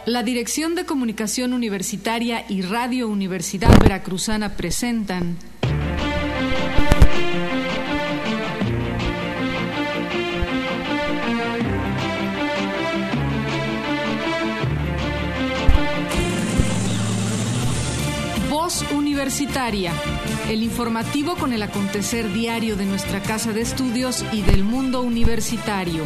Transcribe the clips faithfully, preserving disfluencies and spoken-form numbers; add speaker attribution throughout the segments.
Speaker 1: La Dirección de Comunicación Universitaria y Radio Universidad Veracruzana presentan Voz Universitaria, el informativo con el acontecer diario de nuestra casa de estudios y del mundo universitario.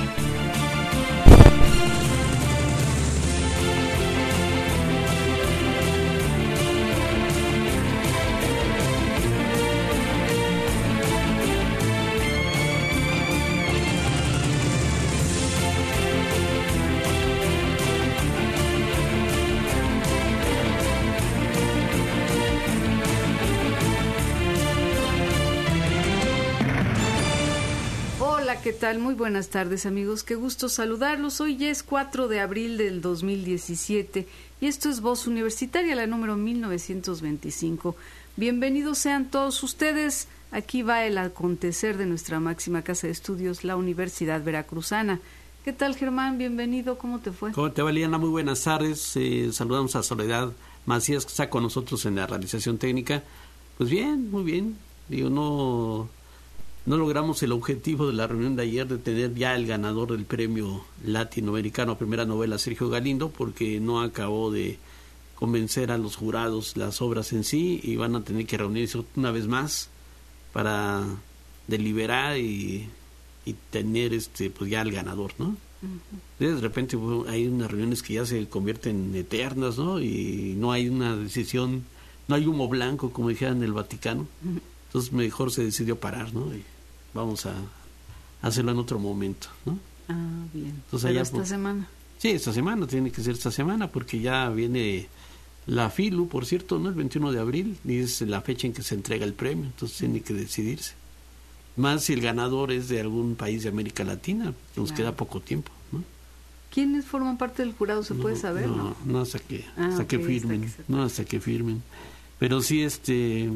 Speaker 2: ¿Qué tal? Muy buenas tardes, amigos. Qué gusto saludarlos. Hoy ya es cuatro de abril del dos mil diecisiete y esto es Voz Universitaria, la número mil novecientos veinticinco. Bienvenidos sean todos ustedes. Aquí va el acontecer de nuestra máxima casa de estudios, la Universidad Veracruzana. ¿Qué tal, Germán? Bienvenido. ¿Cómo te fue?
Speaker 3: ¿Cómo te va, Liana? Muy buenas tardes. Eh, saludamos a Soledad Macías, que está con nosotros en la realización técnica. Pues bien, muy bien. Digo, no... No logramos el objetivo de la reunión de ayer de tener ya el ganador del premio latinoamericano a primera novela, Sergio Galindo, porque no acabó de convencer a los jurados las obras en sí y van a tener que reunirse una vez más para deliberar y, y tener este pues ya el ganador, ¿no? Uh-huh. De repente bueno, hay unas reuniones que ya se convierten eternas, ¿no? Y no hay una decisión, no hay humo blanco, como dijeran en el Vaticano. Uh-huh. Entonces mejor se decidió parar, ¿no? Y vamos a hacerlo en otro momento, ¿no?
Speaker 2: Ah, bien.
Speaker 3: Entonces,
Speaker 2: ¿Pero
Speaker 3: allá,
Speaker 2: esta
Speaker 3: pues,
Speaker 2: semana?
Speaker 3: Sí, esta semana, tiene que ser esta semana, porque ya viene la FILU, por cierto, ¿no? El veintiuno de abril, y es la fecha en que se entrega el premio, entonces tiene que decidirse. Más si el ganador es de algún país de América Latina, nos claro. queda poco tiempo, ¿no?
Speaker 2: ¿Quiénes forman parte del jurado? ¿Se
Speaker 3: no,
Speaker 2: puede saber? No,
Speaker 3: no, no hasta que,
Speaker 2: ah,
Speaker 3: hasta
Speaker 2: okay,
Speaker 3: que firmen,
Speaker 2: hasta que
Speaker 3: no hasta que firmen. Pero sí, este...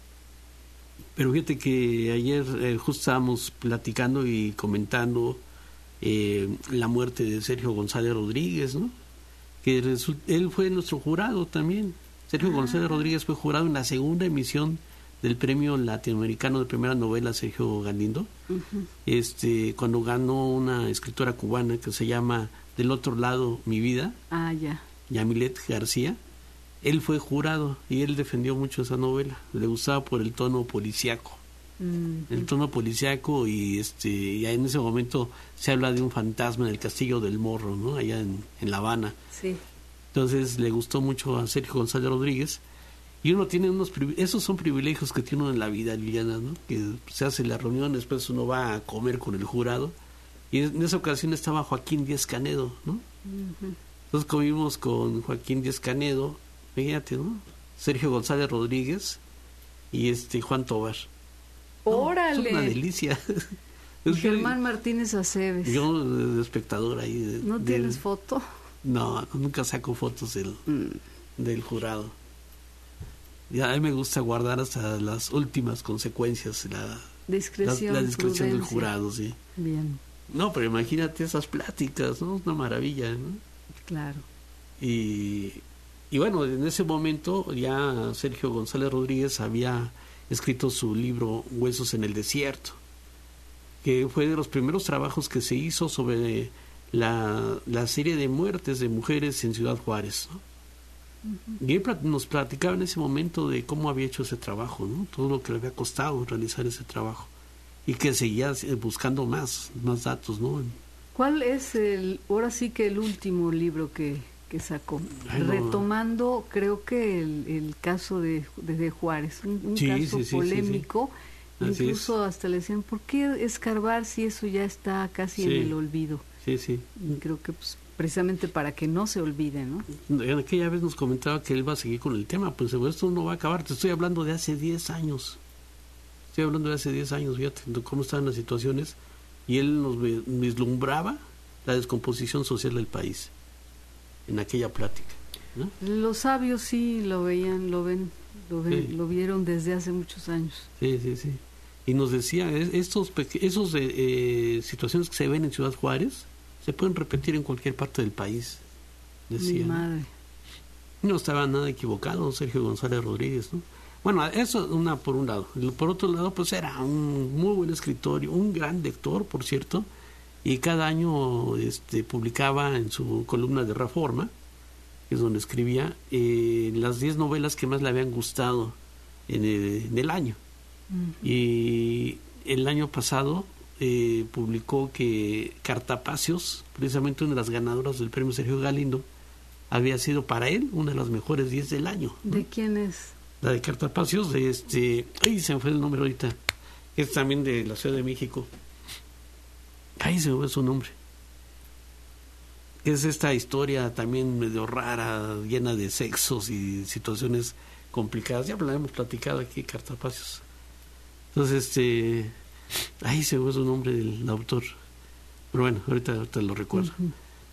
Speaker 3: Pero fíjate que ayer eh, justo estábamos platicando y comentando eh, la muerte de Sergio González Rodríguez, ¿no? Que result- él fue nuestro jurado también. Sergio ah. González Rodríguez fue jurado en la segunda emisión del Premio Latinoamericano de Primera Novela Sergio Galindo, uh-huh. este cuando ganó una escritora cubana que se llama Del otro lado mi vida,
Speaker 2: ah, ya.
Speaker 3: Yamilet García. Él fue jurado y él defendió mucho esa novela. Le gustaba por el tono policíaco. Mm-hmm. El tono policíaco y este y en ese momento se habla de un fantasma en el Castillo del Morro, ¿no? Allá en, en La Habana.
Speaker 2: Sí.
Speaker 3: Entonces le gustó mucho a Sergio González Rodríguez. Y uno tiene unos... Esos son privilegios que tiene uno en la vida, Liliana, ¿no? Que se hace la reunión, después uno va a comer con el jurado. Y en esa ocasión estaba Joaquín Díaz Canedo, ¿no? Mm-hmm. Entonces comimos con Joaquín Díaz Canedo, fíjate, ¿no? Sergio González Rodríguez y este Juan Tobar.
Speaker 2: ¡Órale!
Speaker 3: No, es una delicia.
Speaker 2: Y Germán Martínez Aceves.
Speaker 3: Yo de espectador ahí. De,
Speaker 2: ¿No tienes
Speaker 3: del,
Speaker 2: foto?
Speaker 3: No, nunca saco fotos del, mm. del jurado. Y a mí me gusta guardar hasta las últimas consecuencias la
Speaker 2: discreción,
Speaker 3: la, la discreción
Speaker 2: prudencia.
Speaker 3: Del jurado, sí.
Speaker 2: Bien.
Speaker 3: No, pero imagínate esas pláticas, ¿no? Es una maravilla, ¿no?
Speaker 2: Claro.
Speaker 3: Y... Y bueno, en ese momento ya Sergio González Rodríguez había escrito su libro Huesos en el Desierto, que fue de los primeros trabajos que se hizo sobre la, la serie de muertes de mujeres en Ciudad Juárez, ¿no? Uh-huh. Y él nos platicaba en ese momento de cómo había hecho ese trabajo, ¿no? Todo lo que le había costado realizar ese trabajo y que seguía buscando más, más datos, ¿no?
Speaker 2: ¿Cuál es el, ahora sí que el último libro que... que sacó? Ay, no. Retomando, creo que el, el caso de, de, de Juárez, un, un
Speaker 3: sí,
Speaker 2: caso
Speaker 3: sí, sí,
Speaker 2: polémico,
Speaker 3: sí, sí.
Speaker 2: incluso hasta le decían, ¿por qué escarbar si eso ya está casi sí. en el olvido?
Speaker 3: Sí, sí.
Speaker 2: Y creo que pues, precisamente para que no se olvide, ¿no?
Speaker 3: En aquella vez nos comentaba que él va a seguir con el tema, pues esto no va a acabar, te estoy hablando de hace diez años, estoy hablando de hace diez años, fíjate cómo estaban las situaciones, y él nos vislumbraba la descomposición social del país en aquella plática, ¿no? Los
Speaker 2: sabios sí lo veían, lo ven, lo ven, sí. lo vieron desde hace muchos años.
Speaker 3: Sí, sí, sí. Y nos decía, estos esos eh, situaciones que se ven en Ciudad Juárez se pueden repetir en cualquier parte del país. decía.
Speaker 2: Mi madre.
Speaker 3: No estaba nada equivocado Sergio González Rodríguez, ¿no? Bueno, eso una por un lado. Por otro lado, pues era un muy buen escritor, un gran lector, por cierto, y cada año este, publicaba en su columna de Reforma, que es donde escribía, eh, las diez novelas que más le habían gustado en el, en el año. Uh-huh. Y el año pasado eh, publicó que Cartapacios, precisamente una de las ganadoras del premio Sergio Galindo, había sido para él una de las mejores diez del año, ¿no?
Speaker 2: ¿De quién es?
Speaker 3: La de Cartapacios, de este... Ay, se me fue el nombre ahorita. Es también de la Ciudad de México. Ay, se me fue su nombre. Es esta historia también medio rara, llena de sexos y situaciones complicadas. Ya la hemos platicado aquí, Cartapacios. Entonces, este... Ay, se me fue su nombre del autor. Pero bueno, ahorita, ahorita lo recuerdo. Uh-huh.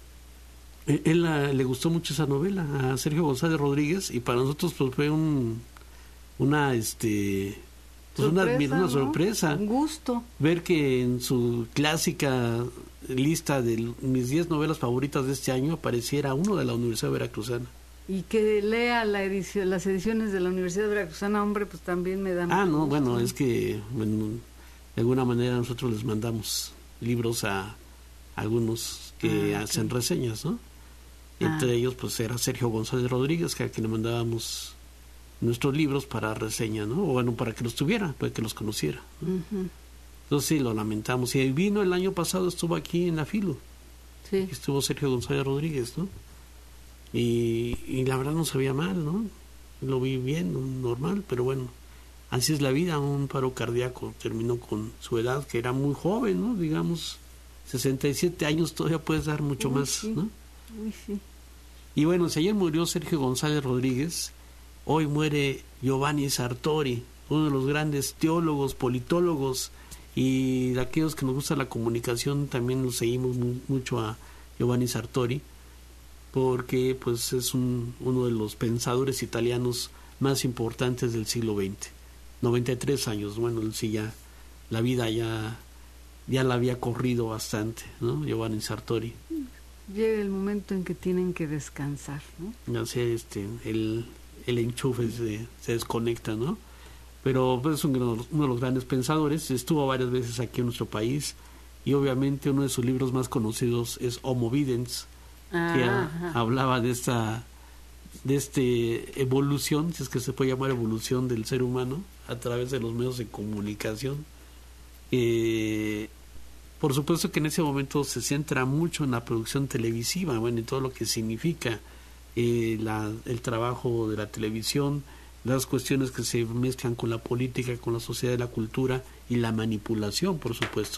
Speaker 3: Él a, le gustó mucho esa novela a Sergio González Rodríguez, y para nosotros pues fue un una este pues sorpresa, una, una ¿no? sorpresa,
Speaker 2: un gusto
Speaker 3: ver que en su clásica lista de mis diez novelas favoritas de este año apareciera uno de la Universidad Veracruzana.
Speaker 2: Y que lea la edición, las ediciones de la Universidad Veracruzana, hombre, pues también me da
Speaker 3: Ah, no,
Speaker 2: gusto.
Speaker 3: bueno, es que bueno, de alguna manera nosotros les mandamos libros a algunos que ah, hacen okay. reseñas, ¿no? Entre ah. ellos pues era Sergio González Rodríguez, que a quien le mandábamos nuestros libros para reseña, ¿no? O bueno, para que los tuviera, para que los conociera, ¿no? Uh-huh. Entonces sí, lo lamentamos. Y vino el año pasado, estuvo aquí en la Filo.
Speaker 2: Sí.
Speaker 3: Estuvo Sergio González Rodríguez, ¿no? Y, y la verdad no se veía mal, ¿no? Lo vi bien, normal, pero bueno, así es la vida. Un paro cardíaco, terminó con su edad, que era muy joven, ¿no? Digamos, sesenta y siete años, todavía puedes dar mucho Uy, más,
Speaker 2: sí.
Speaker 3: ¿no?
Speaker 2: Uy, sí.
Speaker 3: Y bueno, si ayer murió Sergio González Rodríguez, hoy muere Giovanni Sartori, uno de los grandes teólogos, politólogos, y de aquellos que nos gusta la comunicación también nos seguimos muy, mucho a Giovanni Sartori, porque pues es un, uno de los pensadores italianos más importantes del siglo veinte. noventa y tres años, bueno, él sí ya, la vida ya, ya la había corrido bastante, ¿no? Giovanni Sartori.
Speaker 2: Llega el momento en que tienen que descansar, ¿no?
Speaker 3: O sea, este, el, el enchufe se, se desconecta, ¿no? Pero pues, es uno, uno de los grandes pensadores, estuvo varias veces aquí en nuestro país, y obviamente uno de sus libros más conocidos es Homo Videns, ah, que a, hablaba de esta de este evolución, si es que se puede llamar evolución del ser humano a través de los medios de comunicación. Eh, por supuesto que en ese momento se centra mucho en la producción televisiva, bueno, y todo lo que significa eh, la, el trabajo de la televisión, las cuestiones que se mezclan con la política, con la sociedad y la cultura, y la manipulación, por supuesto.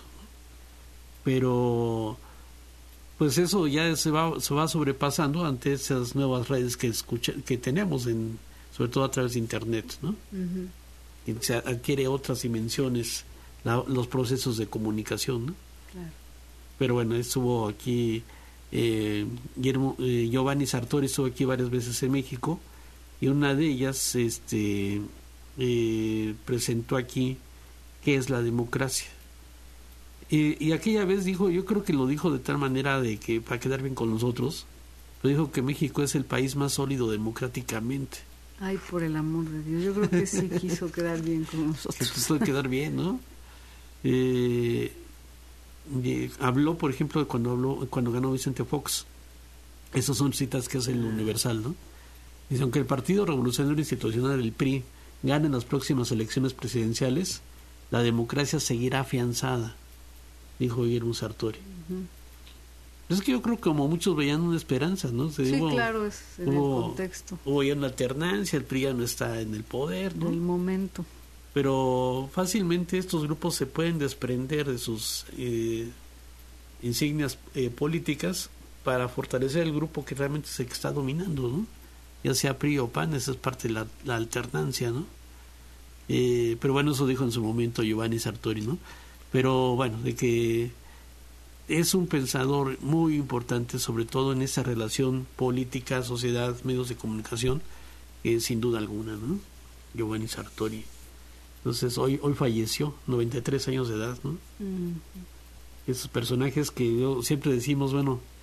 Speaker 3: Pero pues eso ya se va se va sobrepasando ante esas nuevas redes que escucha, que tenemos, en sobre todo a través de internet, ¿no? Uh-huh. Y se adquiere otras dimensiones la, los procesos de comunicación, ¿no?
Speaker 2: Claro.
Speaker 3: Pero bueno, estuvo aquí eh, Guillermo, eh, Giovanni Sartori estuvo aquí varias veces en México, y una de ellas este eh, presentó aquí qué es la democracia. Y, y aquella vez dijo, yo creo que lo dijo de tal manera de que para quedar bien con nosotros, pero dijo que México es el país más sólido democráticamente.
Speaker 2: Ay, por el amor de Dios, yo creo que sí quiso quedar bien con nosotros.
Speaker 3: Que quiso quedar bien, ¿no? Eh, eh, habló, por ejemplo, de cuando habló, cuando ganó Vicente Fox. Esas son citas que hace el Universal, ¿no? Dice, aunque el Partido Revolucionario Institucional del P R I gane en las próximas elecciones presidenciales, la democracia seguirá afianzada, dijo Guillermo Sartori. Uh-huh. Es que yo creo que como muchos veían una esperanza, ¿no? Se
Speaker 2: sí,
Speaker 3: hubo,
Speaker 2: claro, es en
Speaker 3: hubo,
Speaker 2: el contexto.
Speaker 3: Hubo ya una alternancia, el P R I ya no está en el poder, ¿no?
Speaker 2: En el momento.
Speaker 3: Pero fácilmente estos grupos se pueden desprender de sus eh, insignias eh, políticas para fortalecer el grupo que realmente se está dominando, ¿no? Ya sea P R I o P A N, esa es parte de la, la alternancia, ¿no? Eh, pero bueno, eso dijo en su momento Giovanni Sartori, ¿no? Pero bueno, de que es un pensador muy importante, sobre todo en esa relación política, sociedad, medios de comunicación, eh, sin duda alguna, ¿no? Giovanni Sartori. Entonces, hoy hoy falleció, noventa y tres años de edad, ¿no? Uh-huh. Esos personajes que yo siempre decimos, bueno,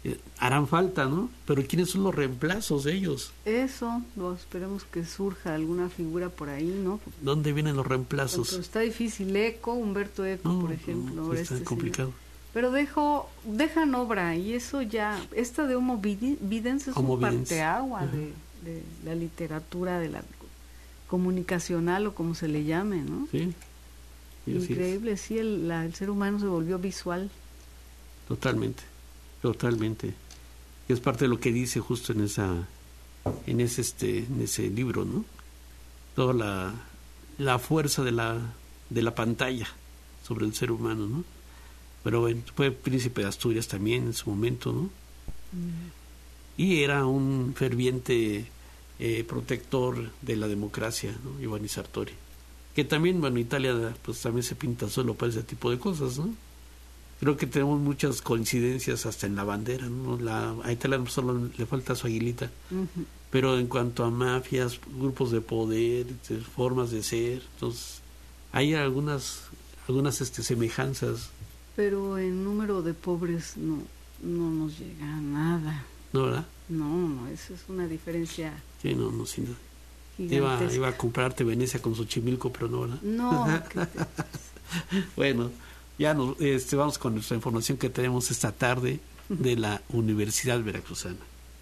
Speaker 3: eh, harán falta, ¿no? Pero ¿quiénes son los reemplazos de ellos?
Speaker 2: Eso, no, esperemos que surja alguna figura por ahí, ¿no?
Speaker 3: ¿Dónde vienen los reemplazos?
Speaker 2: Pero está difícil. Eco, Humberto Eco, no, por ejemplo.
Speaker 3: No, está
Speaker 2: este
Speaker 3: complicado.
Speaker 2: Señor. Pero dejo, dejan obra, y eso ya, esta de Homo Videns es
Speaker 3: Homo
Speaker 2: un
Speaker 3: Videns.
Speaker 2: parteagua de, de la literatura, de la comunicacional, o como se le llame, ¿no?
Speaker 3: Sí.
Speaker 2: Increíble, sí, el, la, el ser humano se volvió visual.
Speaker 3: Totalmente, totalmente. Y es parte de lo que dice justo en esa, en ese, este, en ese libro, ¿no? Toda la, la fuerza de la, de la pantalla sobre el ser humano, ¿no? Pero bueno, fue príncipe de Asturias también en su momento, ¿no? Mm. Y era un ferviente eh, protector de la democracia, ¿no? Giovanni Sartori. Que también, bueno, Italia pues también se pinta solo para ese tipo de cosas, ¿no? Creo que tenemos muchas coincidencias hasta en la bandera, ¿no? La, a Italia solo le falta su aguilita, uh-huh. Pero en cuanto a mafias, grupos de poder, de formas de ser, entonces hay algunas algunas este, semejanzas.
Speaker 2: Pero en número de pobres no no nos llega a nada.
Speaker 3: ¿No, verdad?
Speaker 2: No, no, eso es una diferencia.
Speaker 3: Sí, no, no, sin duda. Iba, iba a comprarte Venecia con Xochimilco, pero no, ¿verdad?
Speaker 2: No.
Speaker 3: Bueno, ya nos, este, vamos con nuestra información que tenemos esta tarde de la Universidad Veracruzana.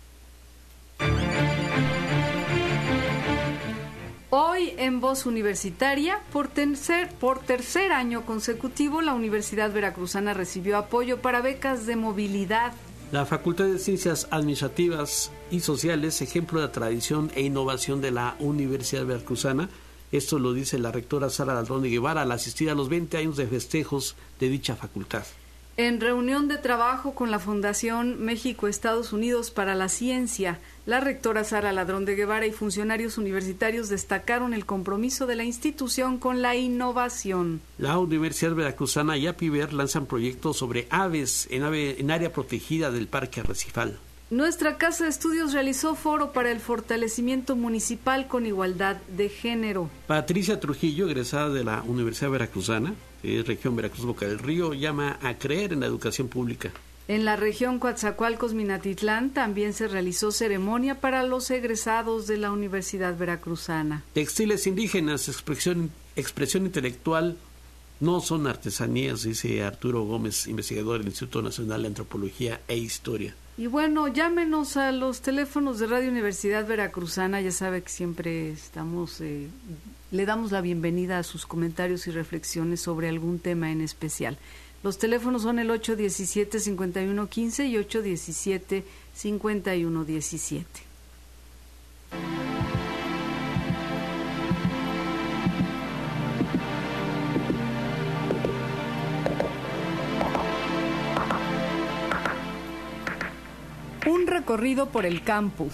Speaker 2: Hoy en Voz Universitaria, por tercer, por tercer año consecutivo, la Universidad Veracruzana recibió apoyo para becas de movilidad.
Speaker 3: La Facultad de Ciencias Administrativas y Sociales, ejemplo de tradición e innovación de la Universidad Veracruzana. Esto lo dice la rectora Sara Ladrón de Guevara al asistir a los veinte años de festejos de dicha facultad.
Speaker 2: En reunión de trabajo con la Fundación México-Estados Unidos para la Ciencia, la rectora Sara Ladrón de Guevara y funcionarios universitarios destacaron el compromiso de la institución con la innovación.
Speaker 3: La Universidad Veracruzana y APIVER lanzan proyectos sobre aves en, ave, en área protegida del Parque Arrecifal.
Speaker 2: Nuestra Casa de Estudios realizó foro para el fortalecimiento municipal con igualdad de género.
Speaker 3: Patricia Trujillo, egresada de la Universidad Veracruzana, eh, región Veracruz Boca del Río, llama a creer en la educación pública.
Speaker 2: En la región Coatzacoalcos-Minatitlán también se realizó ceremonia para los egresados de la Universidad Veracruzana.
Speaker 3: Textiles indígenas, expresión, expresión intelectual, no son artesanías, dice Arturo Gómez, investigador del Instituto Nacional de Antropología e Historia.
Speaker 2: Y bueno, llámenos a los teléfonos de Radio Universidad Veracruzana, ya sabe que siempre estamos, eh, le damos la bienvenida a sus comentarios y reflexiones sobre algún tema en especial. Los teléfonos son el ocho diecisiete, cincuenta y uno quince y ocho diecisiete, cincuenta y uno diecisiete. Un recorrido por el campus.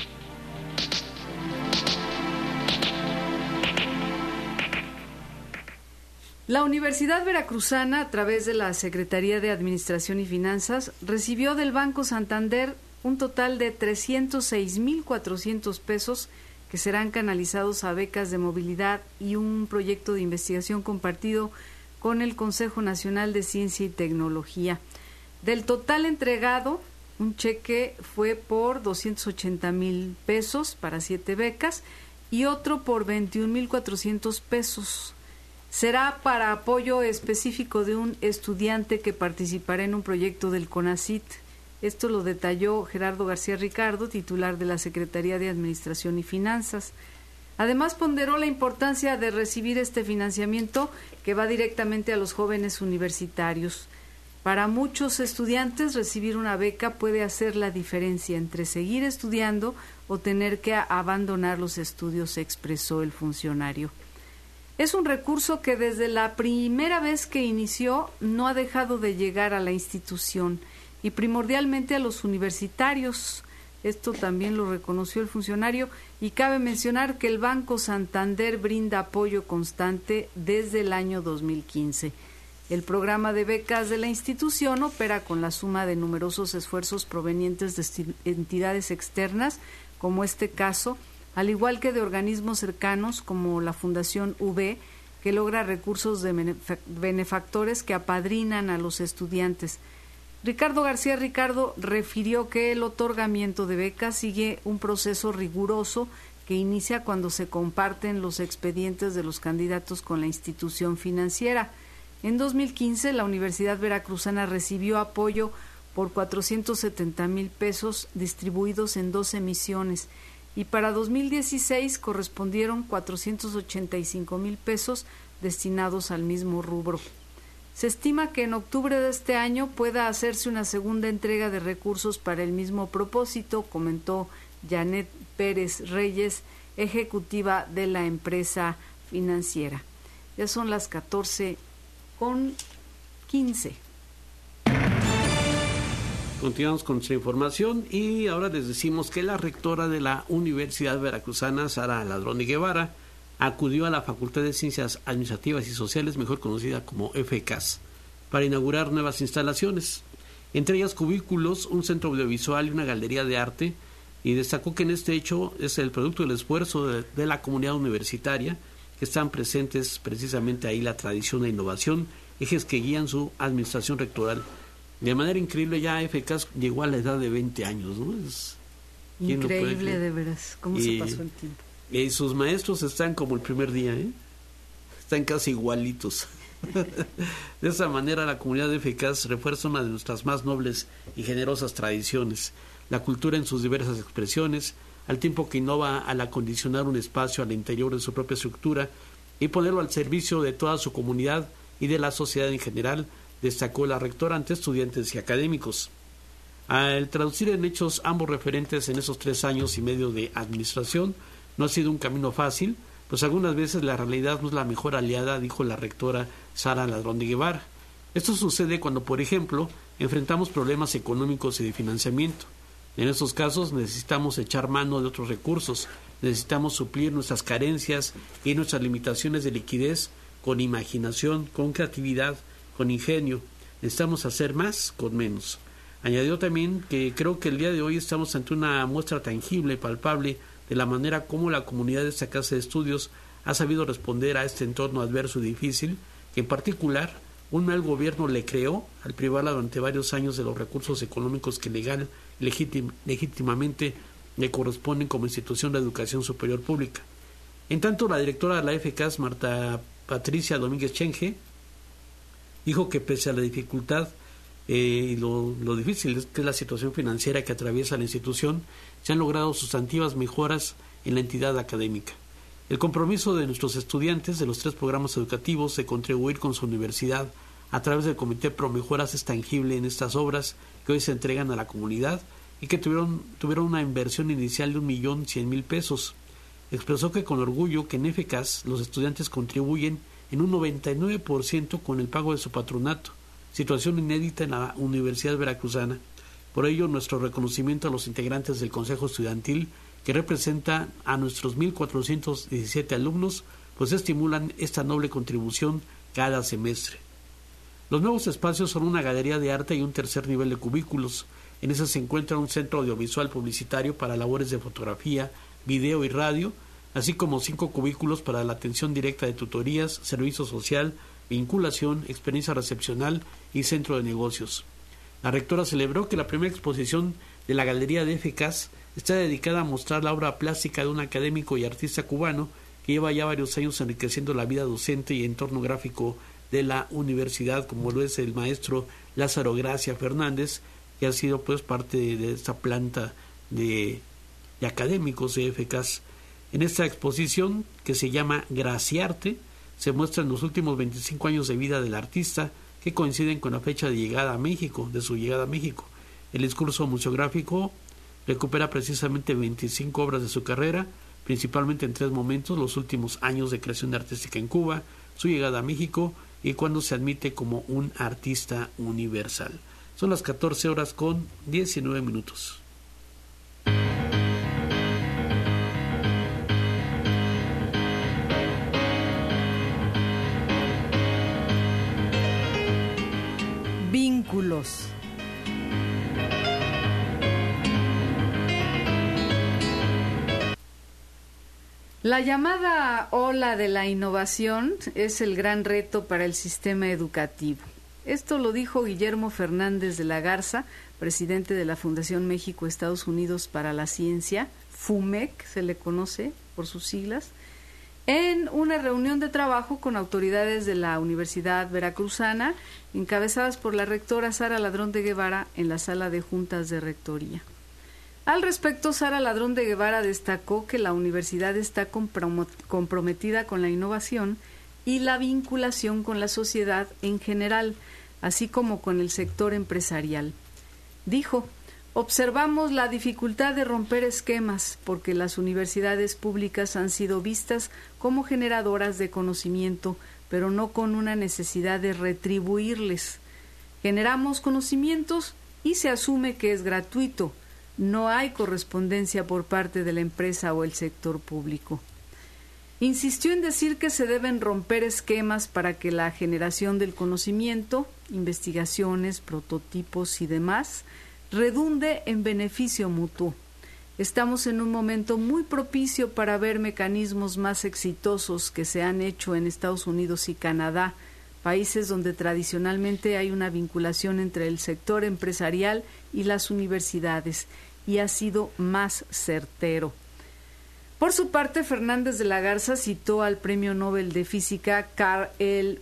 Speaker 2: La Universidad Veracruzana, a través de la Secretaría de Administración y Finanzas, recibió del Banco Santander un total de trescientos seis mil cuatrocientos pesos que serán canalizados a becas de movilidad y un proyecto de investigación compartido con el Consejo Nacional de Ciencia y Tecnología. Del total entregado, un cheque fue por doscientos ochenta mil pesos para siete becas y otro por veintiún mil cuatrocientos pesos. Será para apoyo específico de un estudiante que participará en un proyecto del CONACYT. Esto lo detalló Gerardo García Ricardo, titular de la Secretaría de Administración y Finanzas. Además, ponderó la importancia de recibir este financiamiento que va directamente a los jóvenes universitarios. Para muchos estudiantes, recibir una beca puede hacer la diferencia entre seguir estudiando o tener que abandonar los estudios, expresó el funcionario. Es un recurso que desde la primera vez que inició no ha dejado de llegar a la institución y primordialmente a los universitarios. Esto también lo reconoció el funcionario y cabe mencionar que el Banco Santander brinda apoyo constante desde el año dos mil quince. El programa de becas de la institución opera con la suma de numerosos esfuerzos provenientes de entidades externas, como este caso, al igual que de organismos cercanos como la Fundación U B, que logra recursos de benefactores que apadrinan a los estudiantes. Ricardo García Ricardo refirió que el otorgamiento de becas sigue un proceso riguroso que inicia cuando se comparten los expedientes de los candidatos con la institución financiera. En dos mil quince, la Universidad Veracruzana recibió apoyo por cuatrocientos setenta mil pesos distribuidos en dos emisiones y para dos mil dieciséis correspondieron cuatrocientos ochenta y cinco mil pesos destinados al mismo rubro. Se estima que en octubre de este año pueda hacerse una segunda entrega de recursos para el mismo propósito, comentó Janet Pérez Reyes, ejecutiva de la empresa financiera. Ya son las catorce con quince.
Speaker 3: Continuamos con nuestra información y ahora les decimos que la rectora de la Universidad Veracruzana, Sara Ladrón de Guevara, acudió a la Facultad de Ciencias Administrativas y Sociales, mejor conocida como F C A S, para inaugurar nuevas instalaciones, entre ellas cubículos, un centro audiovisual y una galería de arte, y destacó que en este hecho es el producto del esfuerzo de, de la comunidad universitaria, que están presentes precisamente ahí la tradición e innovación, ejes que guían su administración rectoral. De manera increíble, ya F C A S llegó a la edad de veinte años, ¿no? Es,
Speaker 2: increíble, de veras, cómo y, se pasó el tiempo.
Speaker 3: Y sus maestros están como el primer día, ¿eh? Están casi igualitos. De esa manera, la comunidad de F C A S refuerza una de nuestras más nobles y generosas tradiciones, la cultura en sus diversas expresiones, al tiempo que innova al acondicionar un espacio al interior de su propia estructura y ponerlo al servicio de toda su comunidad y de la sociedad en general, destacó la rectora ante estudiantes y académicos. Al traducir en hechos ambos referentes en esos tres años y medio de administración, no ha sido un camino fácil, pues algunas veces la realidad no es la mejor aliada, dijo la rectora Sara Ladrón de Guevara. Esto sucede cuando, por ejemplo, enfrentamos problemas económicos y de financiamiento. En estos casos necesitamos echar mano de otros recursos, necesitamos suplir nuestras carencias y nuestras limitaciones de liquidez con imaginación, con creatividad, con ingenio. Necesitamos hacer más con menos. Añadió también que creo que el día de hoy estamos ante una muestra tangible, palpable, de la manera como la comunidad de esta casa de estudios ha sabido responder a este entorno adverso y difícil, que en particular un mal gobierno le creó al privarla durante varios años de los recursos económicos que legal y legítim, legítimamente le corresponden como institución de educación superior pública. En tanto, la directora de la F C A S, Marta Patricia Domínguez Chenge, dijo que pese a la dificultad eh, y lo, lo difícil que es la situación financiera que atraviesa la institución, se han logrado sustantivas mejoras en la entidad académica. El compromiso de nuestros estudiantes de los tres programas educativos de contribuir con su universidad a través del Comité Pro Mejoras es tangible en estas obras que hoy se entregan a la comunidad y que tuvieron, tuvieron una inversión inicial de un millón cien mil pesos. Expresó que con orgullo que en F C A S los estudiantes contribuyen en un noventa y nueve por ciento con el pago de su patronato, situación inédita en la Universidad Veracruzana. Por ello, nuestro reconocimiento a los integrantes del Consejo Estudiantil, que representa a nuestros mil cuatrocientos diecisiete alumnos, pues estimulan esta noble contribución cada semestre. Los nuevos espacios son una galería de arte y un tercer nivel de cubículos. En ese se encuentra un centro audiovisual publicitario para labores de fotografía, video y radio, así como cinco cubículos para la atención directa de tutorías, servicio social, vinculación, experiencia recepcional y centro de negocios. La rectora celebró que la primera exposición de la Galería de F C A S está dedicada a mostrar la obra plástica de un académico y artista cubano que lleva ya varios años enriqueciendo la vida docente y entorno gráfico de la universidad, como lo es el maestro Lázaro Gracia Fernández, que ha sido pues parte de esta planta de, de académicos de F C A S. En esta exposición, que se llama Graciarte, se muestran los últimos veinticinco años de vida del artista, que coinciden con la fecha de llegada a México, de su llegada a México. El discurso museográfico recupera precisamente veinticinco obras de su carrera, principalmente en tres momentos: los últimos años de creación artística en Cuba, su llegada a México y cuando se admite como un artista universal. Son las catorce horas con diecinueve minutos.
Speaker 2: Vínculos. La llamada ola de la innovación es el gran reto para el sistema educativo. Esto lo dijo Guillermo Fernández de la Garza, presidente de la Fundación México-Estados Unidos para la Ciencia, FUMEC, se le conoce por sus siglas, en una reunión de trabajo con autoridades de la Universidad Veracruzana, encabezadas por la rectora Sara Ladrón de Guevara en la sala de juntas de rectoría. Al respecto, Sara Ladrón de Guevara destacó que la universidad está comprometida con la innovación y la vinculación con la sociedad en general, así como con el sector empresarial. Dijo: observamos la dificultad de romper esquemas porque las universidades públicas han sido vistas como generadoras de conocimiento, pero no con una necesidad de retribuirles. Generamos conocimientos y se asume que es gratuito. No hay correspondencia por parte de la empresa o el sector público. Insistió en decir que se deben romper esquemas para que la generación del conocimiento, investigaciones, prototipos y demás redunde en beneficio mutuo. Estamos en un momento muy propicio para ver mecanismos más exitosos que se han hecho en Estados Unidos y Canadá, países donde tradicionalmente hay una vinculación entre el sector empresarial y las universidades, y ha sido más certero. Por su parte, Fernández de la Garza citó al premio Nobel de Física Carl L.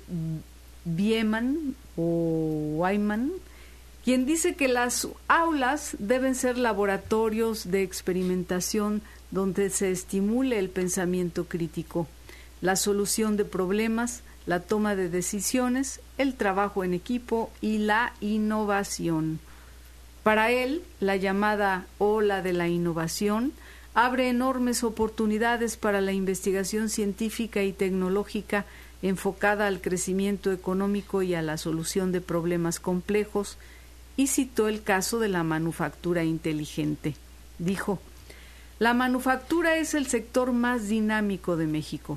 Speaker 2: Wieman, o Wyman, quien dice que las aulas deben ser laboratorios de experimentación donde se estimule el pensamiento crítico, la solución de problemas, la toma de decisiones, el trabajo en equipo y la innovación. Para él, la llamada ola de la innovación abre enormes oportunidades para la investigación científica y tecnológica enfocada al crecimiento económico y a la solución de problemas complejos, y citó el caso de la manufactura inteligente. Dijo: la manufactura es el sector más dinámico de México.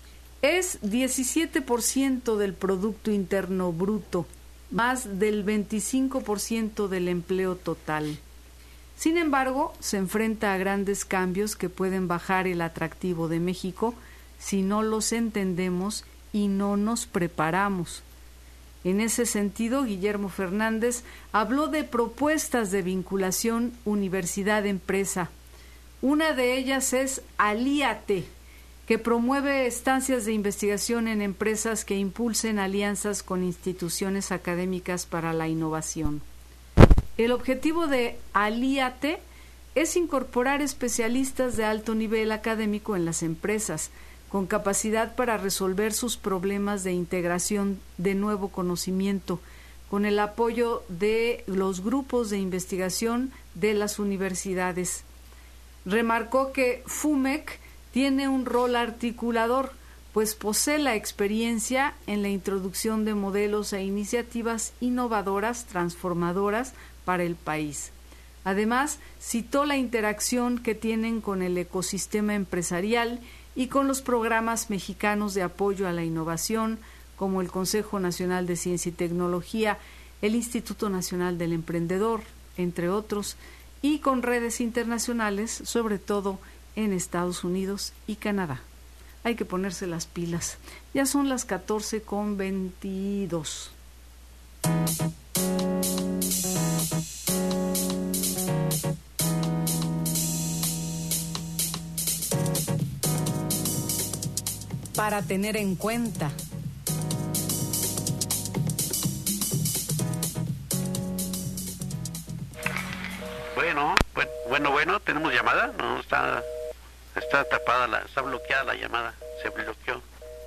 Speaker 2: Es diecisiete por ciento del Producto Interno Bruto, más del veinticinco por ciento del empleo total. Sin embargo, se enfrenta a grandes cambios que pueden bajar el atractivo de México si no los entendemos y no nos preparamos. En ese sentido, Guillermo Fernández habló de propuestas de vinculación universidad-empresa. Una de ellas es Alíate, que promueve estancias de investigación en empresas que impulsen alianzas con instituciones académicas para la innovación. El objetivo de Alíate es incorporar especialistas de alto nivel académico en las empresas, con capacidad para resolver sus problemas de integración de nuevo conocimiento, con el apoyo de los grupos de investigación de las universidades. Remarcó que FUMEC tiene un rol articulador, pues posee la experiencia en la introducción de modelos e iniciativas innovadoras, transformadoras para el país. Además, citó la interacción que tienen con el ecosistema empresarial y con los programas mexicanos de apoyo a la innovación, como el Consejo Nacional de Ciencia y Tecnología, el Instituto Nacional del Emprendedor, entre otros, y con redes internacionales, sobre todo en Estados Unidos y Canadá. Hay que ponerse las pilas. Ya son las catorce con veintidós.
Speaker 1: Para tener en cuenta.
Speaker 3: Bueno, bueno, bueno, bueno, tenemos llamada. No, está, está tapada, la, está bloqueada la llamada. Se bloqueó.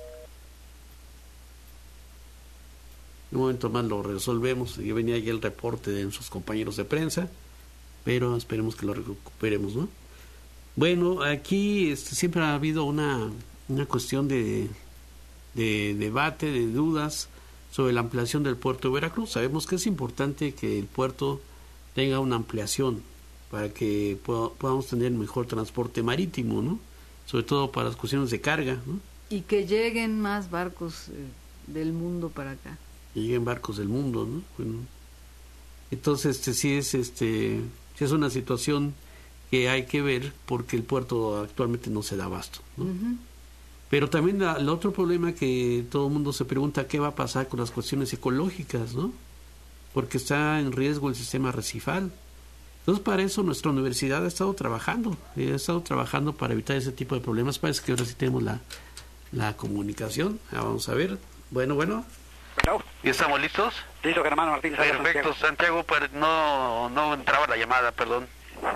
Speaker 3: Un momento más lo resolvemos. Ya venía ya el reporte de nuestros compañeros de prensa, pero esperemos que lo recuperemos, ¿no? Bueno, aquí este, siempre ha habido una una cuestión de, de debate, de dudas sobre la ampliación del puerto de Veracruz. Sabemos que es importante que el puerto tenga una ampliación para que pueda, podamos tener mejor transporte marítimo, ¿no? Sobre todo para las cuestiones de carga, ¿no?
Speaker 2: Y que lleguen más barcos eh, del mundo para acá.
Speaker 3: Que lleguen barcos del mundo, ¿no? Bueno, entonces este sí es este sí es una situación que hay que ver porque el puerto actualmente no se da abasto, ¿no? Uh-huh. Pero también la, el otro problema que todo el mundo se pregunta, ¿qué va a pasar con las cuestiones ecológicas, no? Porque está en riesgo el sistema arrecifal. Entonces, para eso nuestra universidad ha estado trabajando, ha estado trabajando para evitar ese tipo de problemas. Parece que ahora sí tenemos la, la comunicación. Ah, vamos a ver. Bueno, bueno.
Speaker 4: Bueno.
Speaker 3: ¿Y estamos listos?
Speaker 4: Listo, Germán Martínez.
Speaker 3: Perfecto, Santiago, pues no, no entraba la llamada, perdón.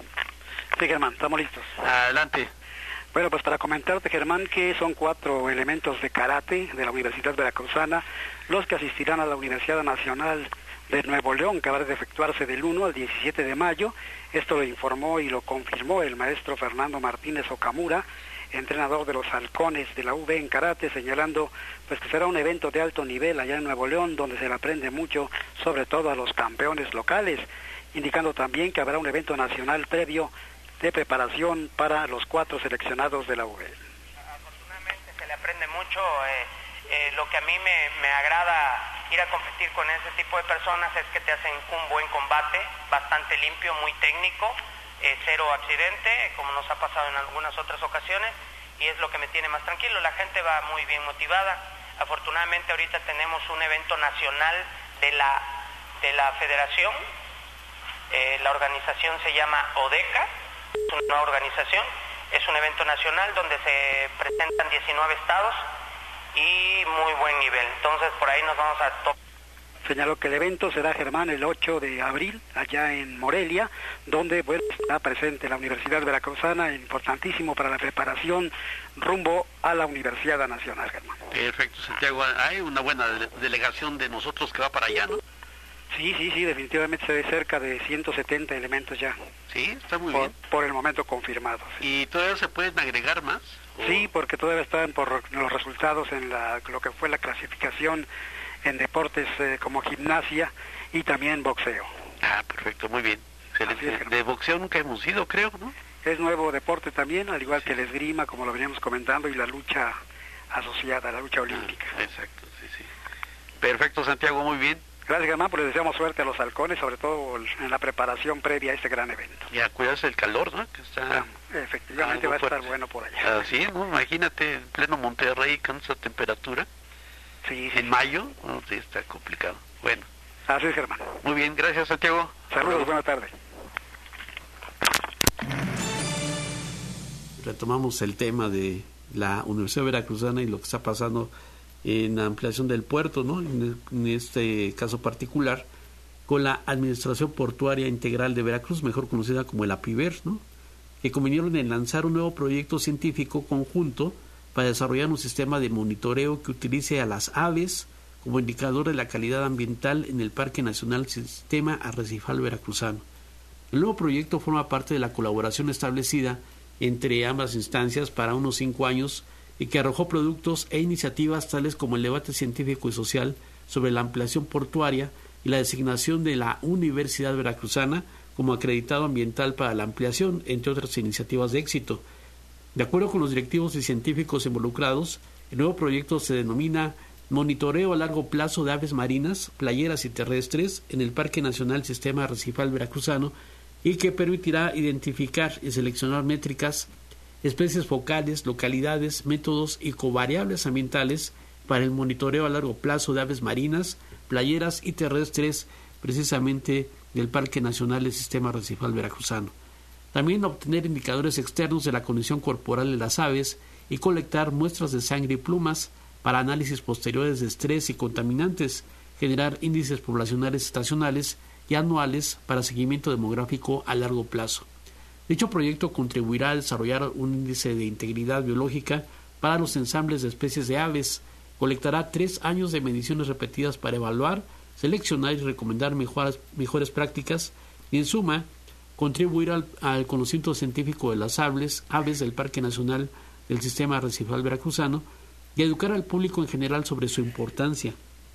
Speaker 4: Sí, Germán, estamos listos.
Speaker 3: Adelante.
Speaker 4: Bueno, pues para comentarte, Germán, que son cuatro elementos de karate de la Universidad Veracruzana los que asistirán a la Universidad Nacional de Nuevo León, que habrá de efectuarse del uno al diecisiete de mayo. Esto lo informó y lo confirmó el maestro Fernando Martínez Okamura, entrenador de los halcones de la U B en karate, señalando pues que será un evento de alto nivel allá en Nuevo León, donde se le aprende mucho, sobre todo a los campeones locales, indicando también que habrá un evento nacional previo de preparación para los cuatro seleccionados de la U B.
Speaker 5: Afortunadamente se le aprende mucho, eh, eh, lo que a mí me, me agrada ir a competir con ese tipo de personas es que te hacen un buen combate, bastante limpio, muy técnico, eh, cero accidente, como nos ha pasado en algunas otras ocasiones, y es lo que me tiene más tranquilo. La gente va muy bien motivada. Afortunadamente ahorita tenemos un evento nacional de la, de la federación, eh, la organización se llama ODECA, es una organización, es un evento nacional donde se presentan diecinueve estados y muy buen nivel. Entonces por ahí nos vamos a top.
Speaker 4: Señaló que el evento será, Germán, el ocho de abril, allá en Morelia, donde pues, está presente la Universidad Veracruzana, importantísimo para la preparación rumbo a la Universidad Nacional, Germán.
Speaker 3: Perfecto, Santiago. Hay una buena de- delegación de nosotros que va para allá, ¿no?
Speaker 4: Sí, sí, sí, definitivamente se ve cerca de ciento setenta elementos ya,
Speaker 3: Sí, está muy
Speaker 4: por,
Speaker 3: bien.
Speaker 4: por el momento confirmados.
Speaker 3: ¿Y todavía se pueden agregar más? ¿O?
Speaker 4: Sí, porque todavía están por los resultados en la, lo que fue la clasificación en deportes eh, como gimnasia y también boxeo.
Speaker 3: Ah, perfecto, muy bien.
Speaker 4: Así es,
Speaker 3: Excelente.
Speaker 4: Germán.
Speaker 3: De boxeo nunca hemos ido, creo, ¿no?
Speaker 4: Es nuevo deporte también, al igual que el esgrima, como lo veníamos comentando, y la lucha asociada, la lucha olímpica.
Speaker 3: Ah, exacto, sí, sí. Perfecto, Santiago, muy bien.
Speaker 4: Gracias, Germán, pues les deseamos suerte a los halcones, sobre todo en la preparación previa a este gran evento.
Speaker 3: Y a cuidarse del calor, ¿no? Que está...
Speaker 4: Ah, efectivamente
Speaker 3: algo
Speaker 4: va a estar
Speaker 3: fuerte.
Speaker 4: bueno por allá.
Speaker 3: Así, ¿no? Imagínate, en pleno Monterrey, con esa temperatura,
Speaker 4: Sí, sí,
Speaker 3: en mayo, no, sí, está complicado. Bueno,
Speaker 4: así es, Germán.
Speaker 3: muy bien, gracias, Santiago.
Speaker 4: Saludos, buenas tardes.
Speaker 3: Retomamos el tema de la Universidad Veracruzana y lo que está pasando en la ampliación del puerto, ¿no? En, en este caso particular, con la Administración Portuaria Integral de Veracruz, mejor conocida como el APIVER, ¿no? Que convinieron en lanzar un nuevo proyecto científico conjunto para desarrollar un sistema de monitoreo que utilice a las aves como indicador de la calidad ambiental en el Parque Nacional Sistema Arrecifal Veracruzano. El nuevo proyecto forma parte de la colaboración establecida entre ambas instancias para unos cinco años y que arrojó productos e iniciativas tales como el debate científico y social sobre la ampliación portuaria y la designación de la Universidad Veracruzana como acreditado ambiental para la ampliación, entre otras iniciativas de éxito. De acuerdo con los directivos y científicos involucrados, el nuevo proyecto se denomina Monitoreo a largo plazo de aves marinas, playeras y terrestres en el Parque Nacional Sistema Arrecifal Veracruzano y que permitirá identificar y seleccionar métricas, especies focales, localidades, métodos y covariables ambientales para el monitoreo a largo plazo de aves marinas, playeras y terrestres precisamente del Parque Nacional del Sistema Arrecifal Veracruzano. También obtener indicadores externos de la condición corporal de las aves y colectar muestras de sangre y plumas para análisis posteriores de estrés y contaminantes, generar índices poblacionales estacionales y anuales para seguimiento demográfico a largo plazo. Dicho proyecto contribuirá a desarrollar un índice de integridad biológica para los ensambles de especies de aves, colectará tres años de mediciones repetidas para evaluar, seleccionar y recomendar mejoras, mejores prácticas y, en suma, contribuir al, al conocimiento científico de las aves, aves del Parque Nacional del Sistema Arrecifal Veracruzano y educar al público en general sobre su importancia.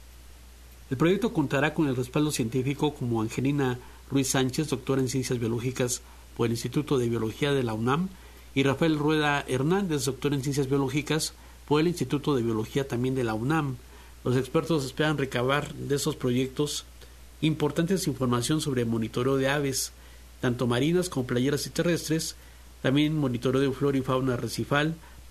Speaker 3: El proyecto contará con el respaldo científico como Angelina Ruiz Sánchez, doctora en Ciencias Biológicas por el Instituto de Biología de la UNAM, y Rafael Rueda Hernández, doctor en Ciencias Biológicas por el Instituto de Biología también de la UNAM. Los expertos esperan recabar de esos proyectos importantes información sobre monitoreo de aves, tanto marinas como playeras y terrestres, también monitoreo de flora y fauna arrecifal,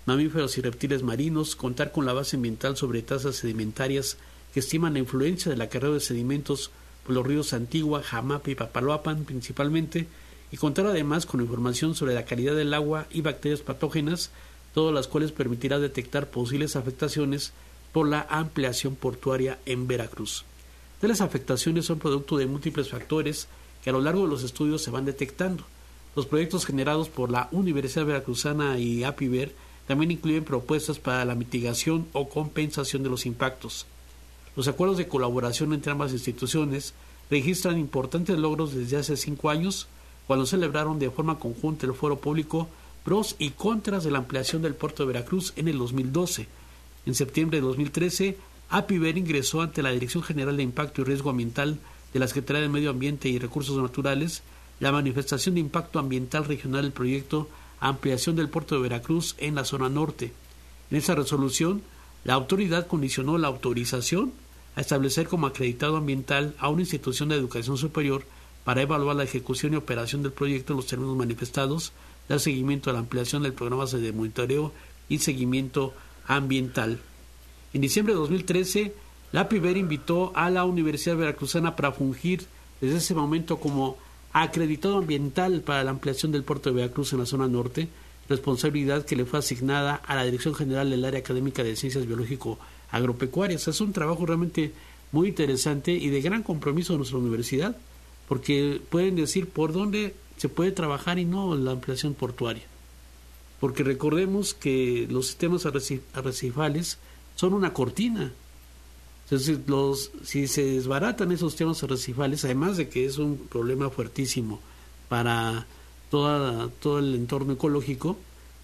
Speaker 3: mamíferos y reptiles marinos, contar con la base ambiental sobre tasas sedimentarias que estiman la influencia del acarreo de sedimentos por los ríos Antigua, Jamapa y Papaloapan principalmente, y contar además con información sobre la calidad del agua y bacterias patógenas, todas las cuales permitirá detectar posibles afectaciones por la ampliación portuaria en Veracruz. Tales afectaciones son producto de múltiples factores que a lo largo de los estudios se van detectando. Los proyectos generados por la Universidad Veracruzana y APIVER también incluyen propuestas para la mitigación o compensación de los impactos. Los acuerdos de colaboración entre ambas instituciones registran importantes logros desde hace cinco años, cuando celebraron de forma conjunta el foro público Pros y Contras de la ampliación del puerto de Veracruz en el dos mil doce. En septiembre de dos mil trece, APIVER ingresó ante la Dirección General de Impacto y Riesgo Ambiental de la Secretaría de Medio Ambiente y Recursos Naturales la manifestación de impacto ambiental regional del proyecto Ampliación del puerto de Veracruz en la zona norte. En esa resolución, la autoridad condicionó la autorización a establecer como acreditado ambiental a una institución de educación superior para evaluar la ejecución y operación del proyecto en los términos manifestados, dar seguimiento a la ampliación del programa de monitoreo y seguimiento ambiental. En diciembre de dos mil trece, la APIVER invitó a la Universidad Veracruzana para fungir desde ese momento como acreditado ambiental para la ampliación del puerto de Veracruz en la zona norte, responsabilidad que le fue asignada a la Dirección General del Área Académica de Ciencias Biológico-Agropecuarias. Es un trabajo realmente muy interesante y de gran compromiso de nuestra universidad, porque pueden decir por dónde se puede trabajar y no en la ampliación portuaria. Porque recordemos que los sistemas arrecifales son una cortina. Entonces, los, si se desbaratan esos sistemas arrecifales, además de que es un problema fuertísimo para toda, todo el entorno ecológico,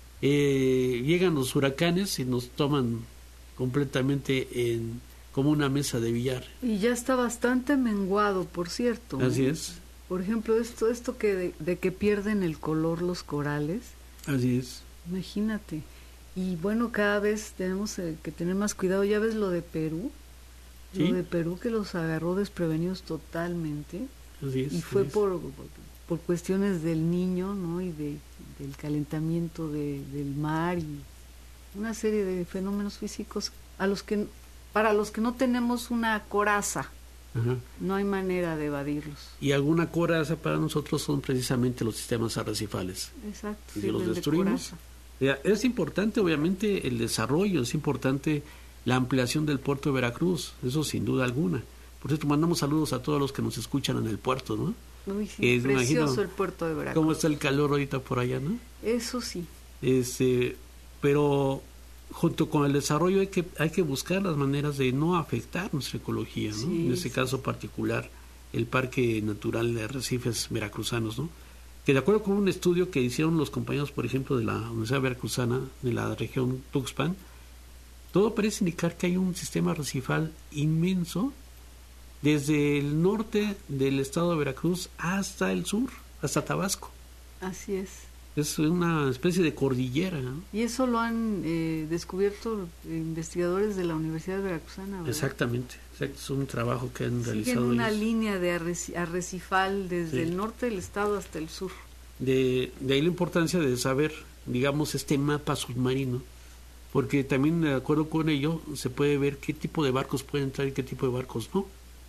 Speaker 3: eh, llegan los huracanes y nos toman completamente en, como una mesa de billar.
Speaker 2: Y ya está bastante menguado, por cierto.
Speaker 3: Así es.
Speaker 2: Por ejemplo, esto, esto que de, de que pierden el color los corales.
Speaker 3: Así es.
Speaker 2: Imagínate. Y bueno, cada vez tenemos eh, que tener más cuidado. Ya ves lo de Perú. ¿Sí? Lo de Perú que los agarró desprevenidos totalmente.
Speaker 3: Así es,
Speaker 2: y fue
Speaker 3: es.
Speaker 2: Por, por cuestiones del niño, ¿no? Y de, del calentamiento de, del mar y una serie de fenómenos físicos a los que, para los que no tenemos una coraza.
Speaker 3: Ajá.
Speaker 2: No hay manera de evadirlos.
Speaker 3: Y alguna coraza para nosotros son precisamente los sistemas arrecifales.
Speaker 2: Exacto.
Speaker 3: Si los destruimos, de es importante obviamente el desarrollo, es importante la ampliación del puerto de Veracruz, eso sin duda alguna. Por cierto, mandamos saludos a todos los que nos escuchan en el puerto, ¿no?
Speaker 2: Uy, sí, es precioso el puerto de Veracruz.
Speaker 3: ¿Cómo está el calor ahorita por allá, no?
Speaker 2: Eso sí.
Speaker 3: Este, pero junto con el desarrollo hay que hay que buscar las maneras de no afectar nuestra ecología, ¿no? Sí, en este sí. caso particular, el Parque Natural de Arrecifes Veracruzanos, ¿no? Que de acuerdo con un estudio que hicieron los compañeros, por ejemplo, de la Universidad Veracruzana, de la región Tuxpan, todo parece indicar que hay un sistema arrecifal inmenso desde el norte del estado de Veracruz hasta el sur, hasta Tabasco.
Speaker 2: Así es.
Speaker 3: Es una especie de cordillera, ¿no?
Speaker 2: Y eso lo han eh, descubierto investigadores de la Universidad Veracruzana, ¿verdad?
Speaker 3: Exactamente, exacto, es un trabajo que han
Speaker 2: Siguen
Speaker 3: realizado
Speaker 2: una
Speaker 3: ellos.
Speaker 2: línea de arreci arrecifal desde
Speaker 3: Sí.
Speaker 2: el norte del estado hasta el sur.
Speaker 3: De, de ahí la importancia de saber, digamos, este mapa submarino, porque también de acuerdo con ello se puede ver qué tipo de barcos pueden entrar y qué tipo de barcos no,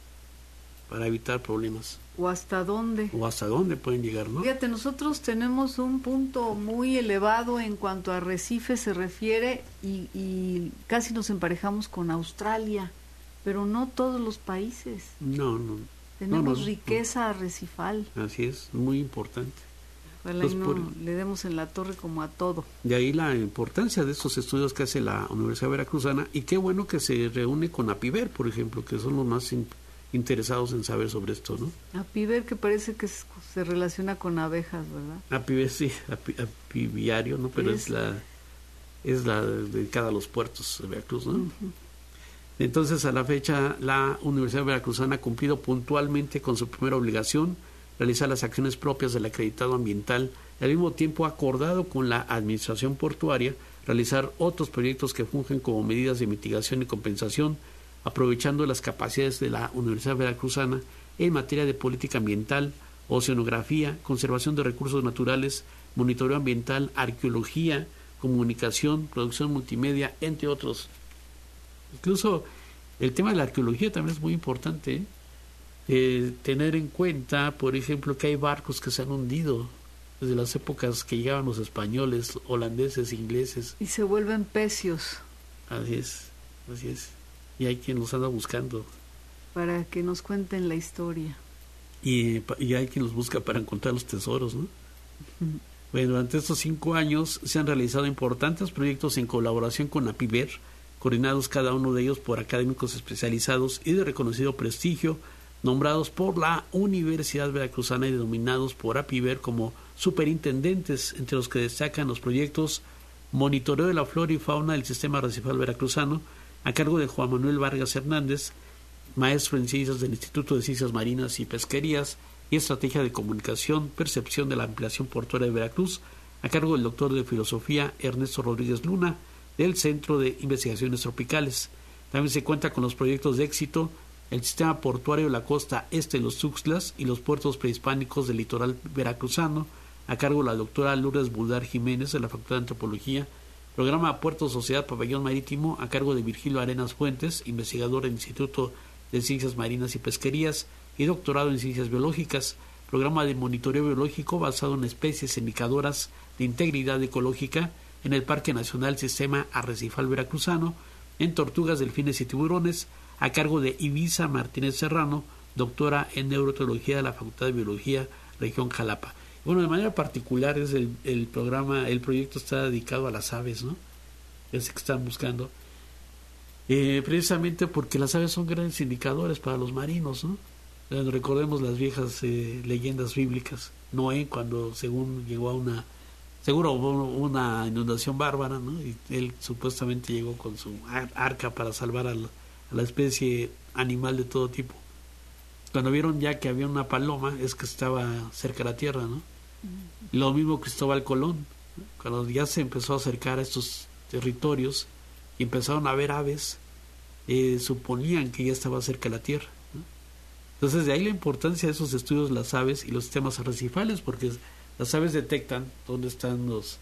Speaker 3: para evitar problemas.
Speaker 2: O hasta dónde.
Speaker 3: O hasta dónde pueden llegar, ¿no?
Speaker 2: Fíjate, nosotros tenemos un punto muy elevado en cuanto a arrecife se refiere y, y casi nos emparejamos con Australia, pero no todos los países.
Speaker 3: No, no.
Speaker 2: Tenemos
Speaker 3: no, no,
Speaker 2: riqueza
Speaker 3: no.
Speaker 2: arrecifal.
Speaker 3: Así es, muy importante.
Speaker 2: Ojalá y no
Speaker 3: por,
Speaker 2: le demos en la torre como a todo.
Speaker 3: De ahí la importancia de estos estudios que hace la Universidad Veracruzana, y qué bueno que se reúne con APIVER, por ejemplo, que son los más in, interesados en saber sobre esto, ¿no?
Speaker 2: APIVER, que parece que se relaciona con abejas, ¿verdad?
Speaker 3: APIVER, sí, api, apiviario, ¿no? Pero es, es la es la dedicada a los puertos de Veracruz, ¿no? Uh-huh. Entonces, a la fecha, la Universidad Veracruzana ha cumplido puntualmente con su primera obligación, realizar las acciones propias del acreditado ambiental, y al mismo tiempo ha acordado con la administración portuaria realizar otros proyectos que fungen como medidas de mitigación y compensación, aprovechando las capacidades de la Universidad Veracruzana en materia de política ambiental, oceanografía, conservación de recursos naturales, monitoreo ambiental, arqueología, comunicación, producción multimedia, entre otros. Incluso el tema de la arqueología también es muy importante, ¿eh? Eh, tener en cuenta, por ejemplo, que hay barcos que se han hundido desde las épocas que llegaban los españoles, holandeses, ingleses.
Speaker 2: Y se vuelven pecios.
Speaker 3: Así es, así es. Y hay quien los anda buscando.
Speaker 2: Para que nos cuenten la historia.
Speaker 3: Y, y hay quien los busca para encontrar los tesoros, ¿no? Uh-huh. Bueno, durante estos cinco años se han realizado importantes proyectos en colaboración con APIVER, coordinados cada uno de ellos por académicos especializados y de reconocido prestigio, nombrados por la Universidad Veracruzana y denominados por APIVER como superintendentes, entre los que destacan los proyectos Monitoreo de la Flora y Fauna del Sistema Arrecifal Veracruzano, a cargo de Juan Manuel Vargas Hernández, maestro en Ciencias del Instituto de Ciencias Marinas y Pesquerías, y Estrategia de Comunicación, Percepción de la Ampliación Portuaria de Veracruz, a cargo del doctor de Filosofía Ernesto Rodríguez Luna, del Centro de Investigaciones Tropicales. También se cuenta con los proyectos de éxito el Sistema Portuario de la Costa Este de los Tuxtlas y los puertos prehispánicos del litoral veracruzano, a cargo de la doctora Lourdes Buldar Jiménez, de la Facultad de Antropología. Programa Puerto Sociedad Pabellón Marítimo, a cargo de Virgilio Arenas Fuentes, investigador en Instituto de Ciencias Marinas y Pesquerías y doctorado en Ciencias Biológicas. Programa de monitoreo biológico basado en especies indicadoras de integridad ecológica en el Parque Nacional Sistema Arrecifal Veracruzano, en tortugas, delfines y tiburones, a cargo de Ibiza Martínez Serrano, doctora en Neuroteología de la Facultad de Biología, Región Jalapa. Bueno, de manera particular es el, el programa, el proyecto está dedicado a las aves, ¿no? Es que están buscando. Eh, precisamente porque las aves son grandes indicadores para los marinos, ¿no? Eh, recordemos las viejas eh, leyendas bíblicas. Noé, cuando según llegó a una, seguro hubo una inundación bárbara, ¿no? Y él supuestamente llegó con su ar- arca para salvar a la, a la especie animal de todo tipo. Cuando vieron ya que había una paloma, es que estaba cerca de la tierra, ¿no? Mm. Lo mismo Cristóbal Colón, ¿no? Cuando ya se empezó a acercar a estos territorios y empezaron a ver aves, eh, suponían que ya estaba cerca de la tierra, ¿no? Entonces de ahí la importancia de esos estudios de las aves y los sistemas arrecifales, porque las aves detectan dónde están los,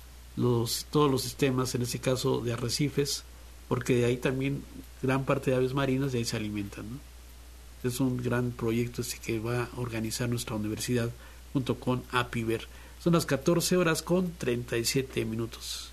Speaker 3: los todos los sistemas, en este caso de arrecifes, porque de ahí también gran parte de aves marinas de ahí se alimentan, ¿no? Es un gran proyecto este que va a organizar nuestra universidad junto con APIVER. Son las catorce horas con treinta y siete minutos.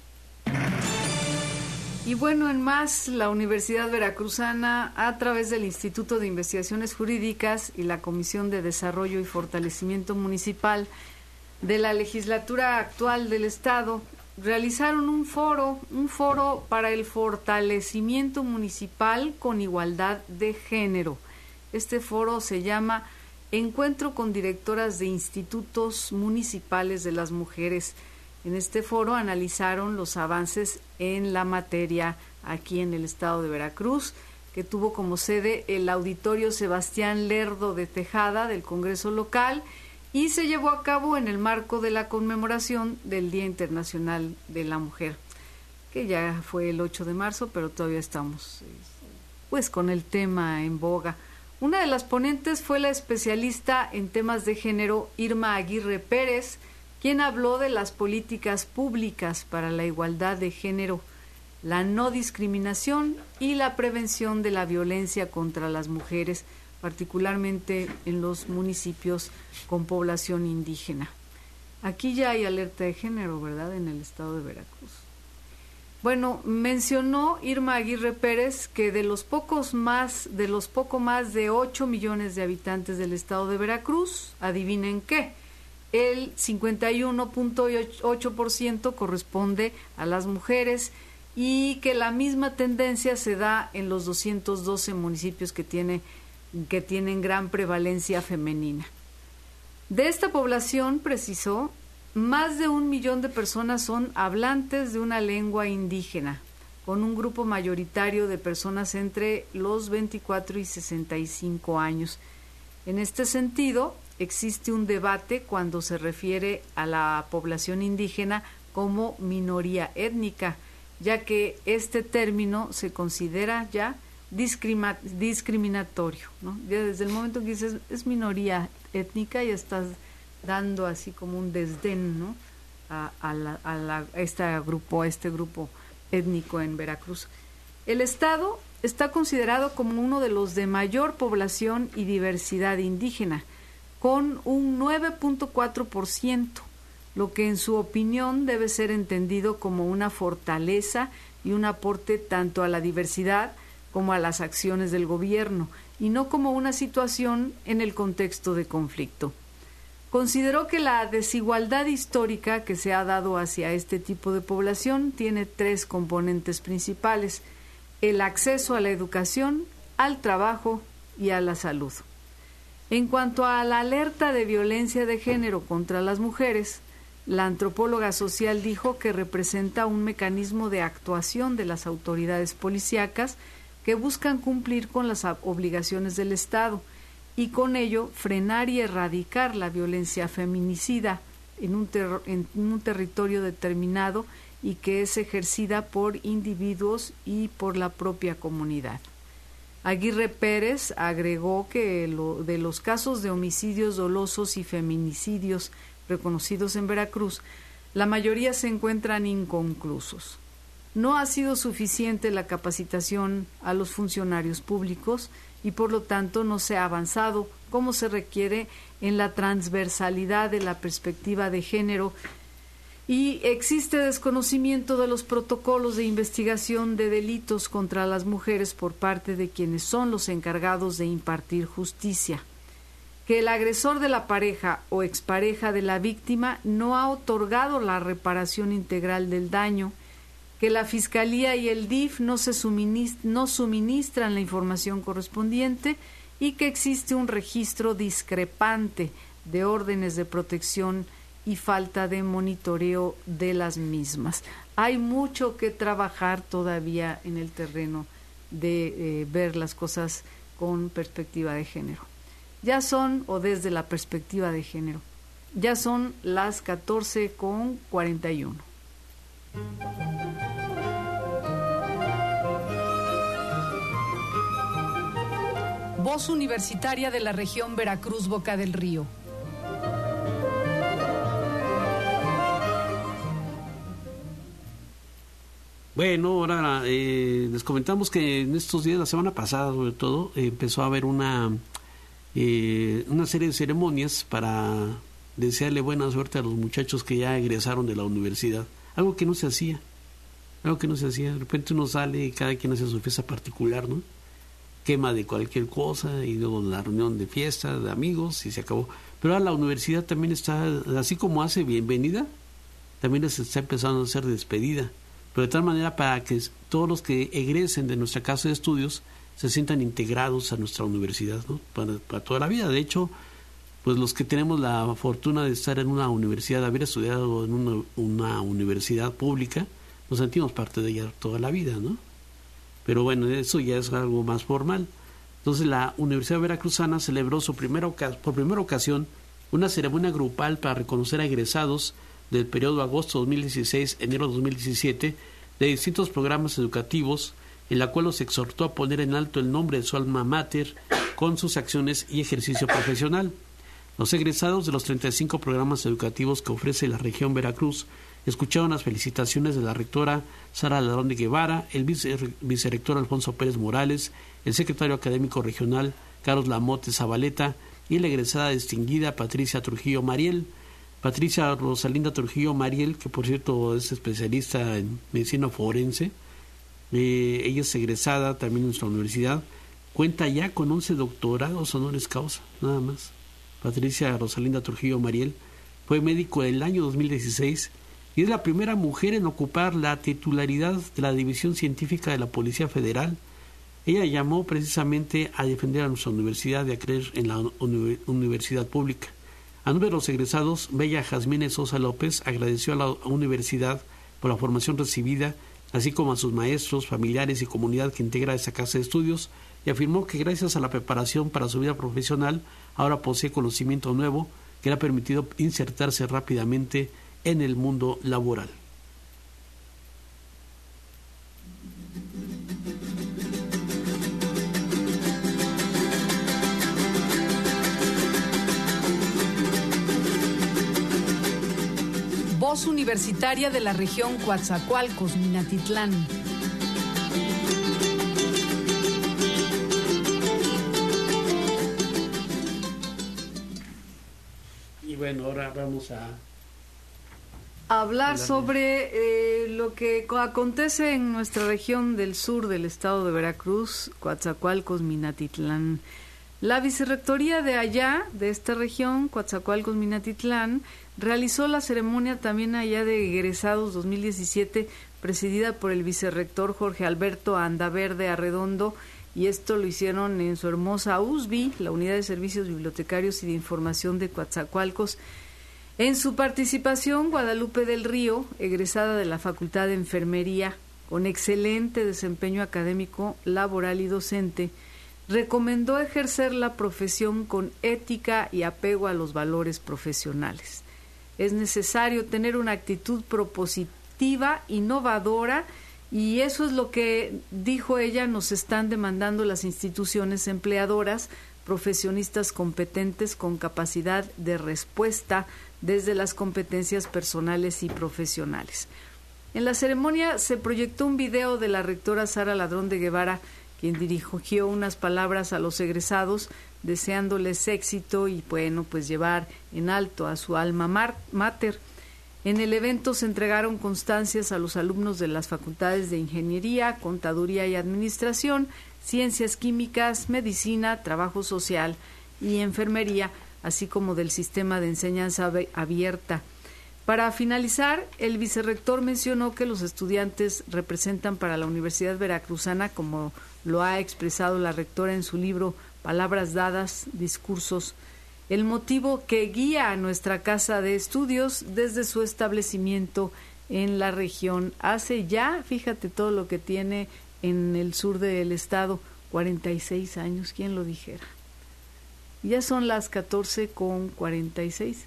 Speaker 2: Y bueno, en más, la Universidad Veracruzana, a través del Instituto de Investigaciones Jurídicas y la Comisión de Desarrollo y Fortalecimiento Municipal de la legislatura actual del Estado, realizaron un foro, un foro para el fortalecimiento municipal con igualdad de género. Este foro se llama Encuentro con Directoras de Institutos Municipales de las Mujeres. En este foro analizaron los avances en la materia aquí en el estado de Veracruz, que tuvo como sede el Auditorio Sebastián Lerdo de Tejada del Congreso Local y se llevó a cabo en el marco de la conmemoración del Día Internacional de la Mujer, que ya fue el ocho de marzo, pero todavía estamos pues con el tema en boga. Una de las ponentes fue la especialista en temas de género Irma Aguirre Pérez, quien habló de las políticas públicas para la igualdad de género, la no discriminación y la prevención de la violencia contra las mujeres, particularmente en los municipios con población indígena. Aquí ya hay alerta de género, ¿verdad?, en el estado de Veracruz. Bueno, mencionó Irma Aguirre Pérez que de los pocos más, de los poco más de ocho millones de habitantes del estado de Veracruz, adivinen qué, el cincuenta y uno punto ocho por ciento corresponde a las mujeres y que la misma tendencia se da en los doscientos doce municipios que tiene, que tienen gran prevalencia femenina. De esta población, precisó, más de un millón de personas son hablantes de una lengua indígena, con un grupo mayoritario de personas entre los veinticuatro y sesenta y cinco años. En este sentido, existe un debate cuando se refiere a la población indígena como minoría étnica, ya que este término se considera ya discrima- discriminatorio, ¿no? Ya desde el momento que dices es minoría étnica, ya estás dando así como un desdén, ¿no?, a, a, la, a, la, a este grupo, a este grupo étnico en Veracruz. El estado está considerado como uno de los de mayor población y diversidad indígena, con un nueve punto cuatro por ciento, lo que en su opinión debe ser entendido como una fortaleza y un aporte tanto a la diversidad como a las acciones del gobierno, y no como una situación en el contexto de conflicto. Consideró que la desigualdad histórica que se ha dado hacia este tipo de población tiene tres componentes principales: el acceso a la educación, al trabajo y a la salud. En cuanto a la alerta de violencia de género contra las mujeres, la antropóloga social dijo que representa un mecanismo de actuación de las autoridades policíacas que buscan cumplir con las obligaciones del Estado y con ello frenar y erradicar la violencia feminicida en un, ter- en un territorio determinado y que es ejercida por individuos y por la propia comunidad. Aguirre Pérez agregó que lo, de los casos de homicidios dolosos y feminicidios reconocidos en Veracruz, la mayoría se encuentran inconclusos. No ha sido suficiente la capacitación a los funcionarios públicos y por lo tanto no se ha avanzado como se requiere en la transversalidad de la perspectiva de género, y existe desconocimiento de los protocolos de investigación de delitos contra las mujeres por parte de quienes son los encargados de impartir justicia. Que el agresor de la pareja o expareja de la víctima no ha otorgado la reparación integral del daño, que la Fiscalía y el D I F no, se suminist- no suministran la información correspondiente y que existe un registro discrepante de órdenes de protección y falta de monitoreo de las mismas. Hay mucho que trabajar todavía en el terreno de eh, ver las cosas con perspectiva de género. Ya son, o desde la perspectiva de género, ya son las catorce con cuarenta y uno.
Speaker 1: Voz Universitaria de la región Veracruz Boca del Río.
Speaker 3: Bueno, ahora eh, les comentamos que en estos días, la semana pasada sobre todo, eh, empezó a haber una eh, una serie de ceremonias para desearle buena suerte a los muchachos que ya egresaron de la universidad. Algo que no se hacía, algo que no se hacía. De repente uno sale y cada quien hace su fiesta particular, ¿no? Quema de cualquier cosa y luego la reunión de fiesta, de amigos y se acabó. Pero ahora la universidad también está, así como hace bienvenida, también se está empezando a hacer despedida. Pero de tal manera para que todos los que egresen de nuestra casa de estudios se sientan integrados a nuestra universidad, ¿no? Para, para toda la vida. De hecho, pues los que tenemos la fortuna de estar en una universidad, de haber estudiado en una, una universidad pública, nos sentimos parte de ella toda la vida, ¿no? Pero bueno, eso ya es algo más formal. Entonces la Universidad Veracruzana celebró su primera por primera ocasión una ceremonia grupal para reconocer a egresados del periodo agosto dos mil dieciséis, enero dos mil diecisiete, de distintos programas educativos, en la cual los exhortó a poner en alto el nombre de su alma mater con sus acciones y ejercicio profesional. Los egresados de los treinta y cinco programas educativos que ofrece la región Veracruz escucharon las felicitaciones de la rectora Sara Ladrón de Guevara, el vice, vicerrector Alfonso Pérez Morales, el secretario académico regional Carlos Lamote Zabaleta y la egresada distinguida Patricia Trujillo Mariel. Patricia Rosalinda Trujillo Mariel, que por cierto es especialista en medicina forense, eh, ella es egresada también en nuestra universidad, cuenta ya con once doctorados honoris causa, nada más. Patricia Rosalinda Trujillo Mariel fue médico del año dos mil dieciséis y es la primera mujer en ocupar la titularidad de la División Científica de la Policía Federal. Ella llamó precisamente a defender a nuestra universidad y a creer en la uni- universidad pública. A nombre de los egresados, Bella Jazmine Sosa López agradeció a la universidad por la formación recibida, así como a sus maestros, familiares y comunidad que integra esta casa de estudios, y afirmó que gracias a la preparación para su vida profesional, ahora posee conocimiento nuevo que le ha permitido insertarse rápidamente en el mundo laboral.
Speaker 1: Voz Universitaria de la región Coatzacoalcos, Minatitlán.
Speaker 3: Y bueno, ahora vamos a
Speaker 2: hablar sobre eh, lo que acontece en nuestra región del sur del estado de Veracruz, Coatzacoalcos, Minatitlán. La vicerrectoría de allá, de esta región, Coatzacoalcos, Minatitlán, realizó la ceremonia también allá de egresados dos mil diecisiete, presidida por el vicerrector Jorge Alberto Andaverde Arredondo, y esto lo hicieron en su hermosa U S B I, la Unidad de Servicios Bibliotecarios y de Información de Coatzacoalcos. En su participación, Guadalupe del Río, egresada de la Facultad de Enfermería, con excelente desempeño académico, laboral y docente, recomendó ejercer la profesión con ética y apego a los valores profesionales. Es necesario tener una actitud propositiva, innovadora, y eso es lo que, dijo ella, nos están demandando las instituciones empleadoras, profesionistas competentes con capacidad de respuesta desde las competencias personales y profesionales. En la ceremonia se proyectó un video de la rectora Sara Ladrón de Guevara, quien dirigió unas palabras a los egresados, deseándoles éxito y, bueno, pues llevar en alto a su alma mater. En el evento se entregaron constancias a los alumnos de las facultades de Ingeniería, Contaduría y Administración, Ciencias Químicas, Medicina, Trabajo Social y Enfermería, así como del Sistema de Enseñanza Abierta. Para finalizar, el vicerrector mencionó que los estudiantes representan para la Universidad Veracruzana, como lo ha expresado la rectora en su libro Palabras dadas, discursos, el motivo que guía a nuestra casa de estudios desde su establecimiento en la región. Hace ya, fíjate todo lo que tiene en el sur del estado, cuarenta y seis años, ¿quién lo dijera? Ya son las catorce con cuarenta y seis.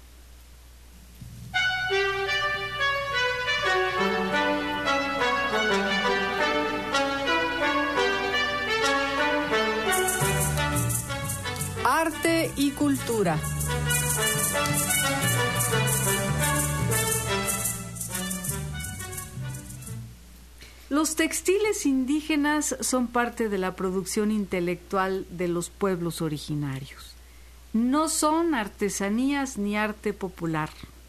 Speaker 1: Arte y cultura.
Speaker 2: Los textiles indígenas son parte de la producción intelectual de los pueblos originarios. No son artesanías ni arte popular.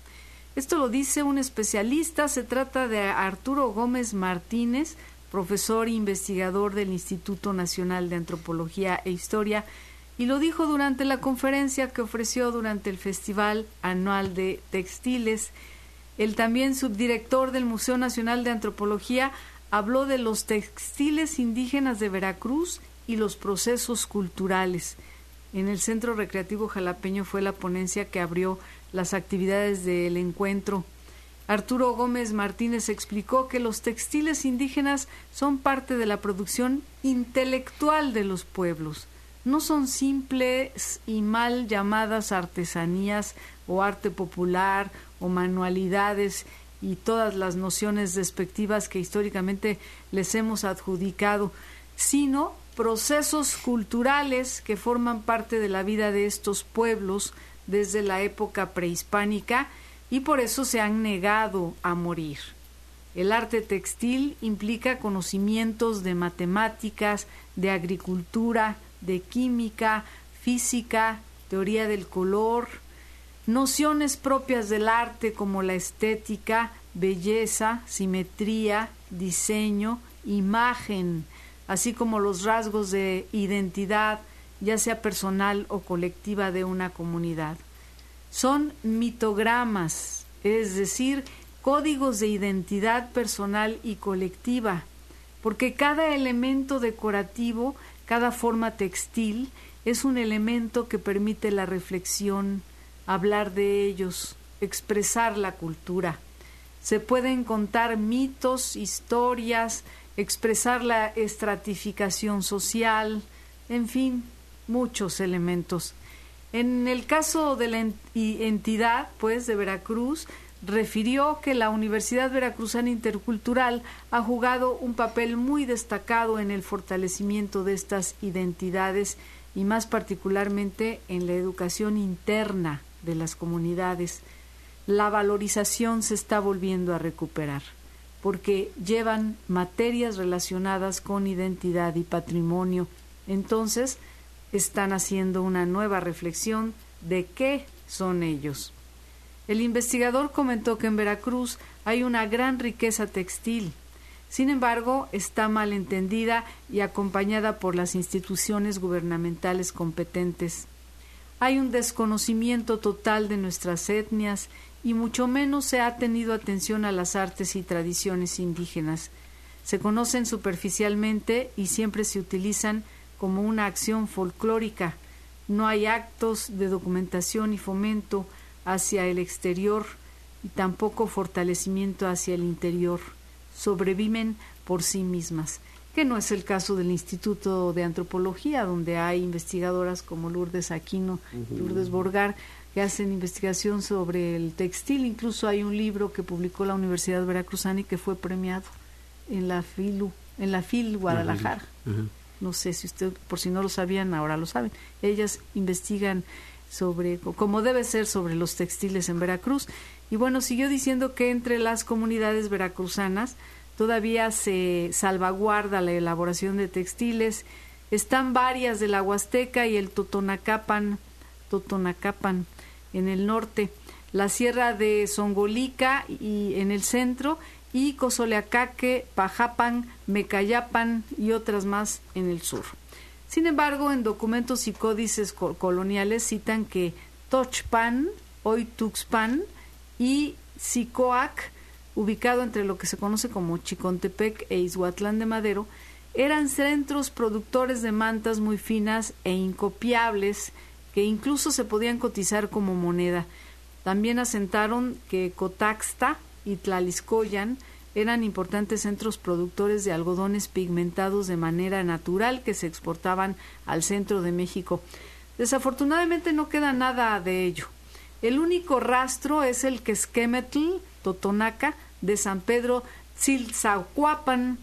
Speaker 2: Esto lo dice un especialista, se trata de Arturo Gómez Martínez, profesor e investigador del Instituto Nacional de Antropología e Historia, y lo dijo durante la conferencia que ofreció durante el Festival Anual de Textiles. El también subdirector del Museo Nacional de Antropología habló de los textiles indígenas de Veracruz y los procesos culturales. En el Centro Recreativo Jalapeño fue la ponencia que abrió las actividades del encuentro. Arturo Gómez Martínez explicó que los textiles indígenas son parte de la producción intelectual de los pueblos. No son simples y mal llamadas artesanías o arte popular o manualidades y todas las nociones despectivas que históricamente les hemos adjudicado, sino procesos culturales que forman parte de la vida de estos pueblos desde la época prehispánica y por eso se han negado a morir. El arte textil implica conocimientos de matemáticas, de agricultura, de química, física, teoría del color, nociones propias del arte como la estética, belleza, simetría, diseño, imagen, así como los rasgos de identidad, ya sea personal o colectiva de una comunidad. Son mitogramas, es decir, códigos de identidad personal y colectiva, porque cada elemento decorativo, cada forma textil, es un elemento que permite la reflexión, hablar de ellos, expresar la cultura. Se pueden contar mitos, historias, expresar la estratificación social, en fin, muchos elementos. En el caso de la entidad, pues, de Veracruz, refirió que la Universidad Veracruzana Intercultural ha jugado un papel muy destacado en el fortalecimiento de estas identidades y más particularmente en la educación interna de las comunidades. la valorización se está volviendo a recuperar, porque llevan materias relacionadas con identidad y patrimonio. Entonces, están haciendo una nueva reflexión de qué son ellos. El investigador comentó que en Veracruz hay una gran riqueza textil. Sin embargo, está mal entendida y acompañada por las instituciones gubernamentales competentes. Hay un desconocimiento total de nuestras etnias y mucho menos se ha tenido atención a las artes y tradiciones indígenas. Se conocen superficialmente y siempre se utilizan como una acción folclórica. No hay actos de documentación y fomento hacia el exterior y tampoco fortalecimiento hacia el interior. Sobreviven por sí mismas, que no es el caso del Instituto de Antropología, donde hay investigadoras como Lourdes Aquino, uh-huh. Lourdes Borgar, que hacen investigación sobre el textil. Incluso hay un libro que publicó la Universidad Veracruzana y que fue premiado en la FILU, en la FIL Guadalajara. Uh-huh. Uh-huh. No sé si usted, por si no lo sabían, ahora lo saben. Ellas investigan sobre, como debe ser, sobre los textiles en Veracruz. Y bueno, siguió diciendo que entre las comunidades veracruzanas todavía se salvaguarda la elaboración de textiles. Están varias de la Huasteca y el Totonacapan, Totonacapan en el norte, la Sierra de Zongolica y en el centro, y Cozoleacaque, Pajapan, Mecayapan y otras más en el sur. Sin embargo, en documentos y códices coloniales citan que Tochpan, hoy Tuxpan, y Sicoac, ubicado entre lo que se conoce como Chicontepec e Izhuatlán de Madero, eran centros productores de mantas muy finas e incopiables que incluso se podían cotizar como moneda. También asentaron que Cotaxta y Tlaliscoyan eran importantes centros productores de algodones pigmentados de manera natural que se exportaban al centro de México. Desafortunadamente no queda nada de ello. El único rastro es el Quesquemetl, Totonaca, de San Pedro Tzilzacuapan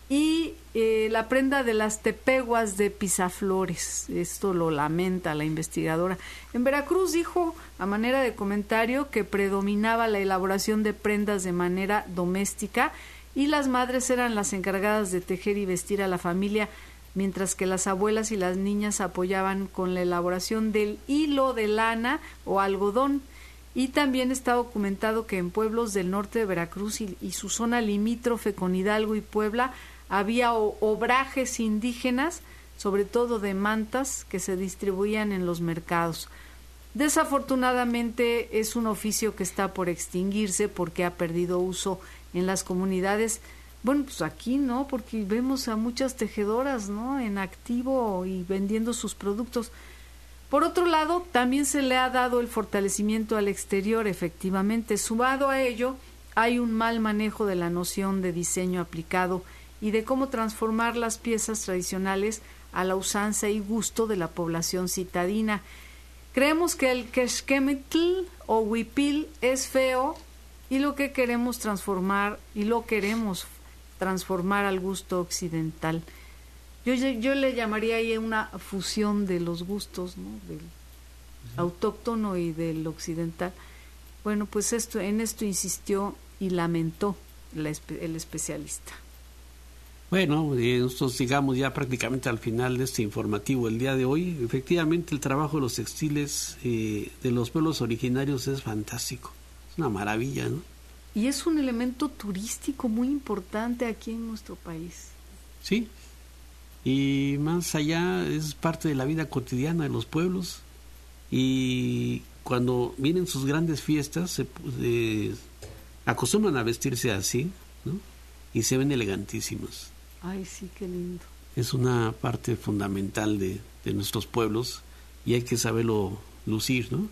Speaker 2: y eh, la prenda de las tepeguas de Pisaflores. Esto lo lamenta la investigadora. En Veracruz dijo, a manera de comentario, que predominaba la elaboración de prendas de manera doméstica y las madres eran las encargadas de tejer y vestir a la familia, mientras que las abuelas y las niñas apoyaban con la elaboración del hilo de lana o algodón. Y también está documentado que en pueblos del norte de Veracruz y, y su zona limítrofe con Hidalgo y Puebla había o, obrajes indígenas, sobre todo de mantas, que se distribuían en los mercados. Desafortunadamente es un oficio que está por extinguirse porque ha perdido uso en las comunidades. Bueno, pues aquí no, porque vemos a muchas tejedoras, ¿no?, en activo y vendiendo sus productos. Por otro lado, también se le ha dado el fortalecimiento al exterior, efectivamente. Sumado a ello, hay un mal manejo de la noción de diseño aplicado y de cómo transformar las piezas tradicionales a la usanza y gusto de la población citadina. Creemos que el Quesquemetl o huipil es feo y lo que queremos transformar y lo queremos transformar al gusto occidental. Yo, yo le llamaría ahí una fusión de los gustos, ¿no?, del autóctono y del occidental. Bueno, pues esto en esto insistió y lamentó la, el especialista.
Speaker 3: Bueno, eh, nosotros llegamos ya prácticamente al final de este informativo el día de hoy. Efectivamente, el trabajo de los textiles eh, de los pueblos originarios es fantástico, es una maravilla, ¿no?
Speaker 2: Y es un elemento turístico muy importante aquí en nuestro país.
Speaker 3: Sí. Y más allá es parte de la vida cotidiana de los pueblos, y cuando vienen sus grandes fiestas se eh, acostumbran a vestirse así, ¿no?, y se ven elegantísimos.
Speaker 2: Ay, sí, qué lindo.
Speaker 3: Es una parte fundamental de, de nuestros pueblos y hay que saberlo lucir, ¿no?,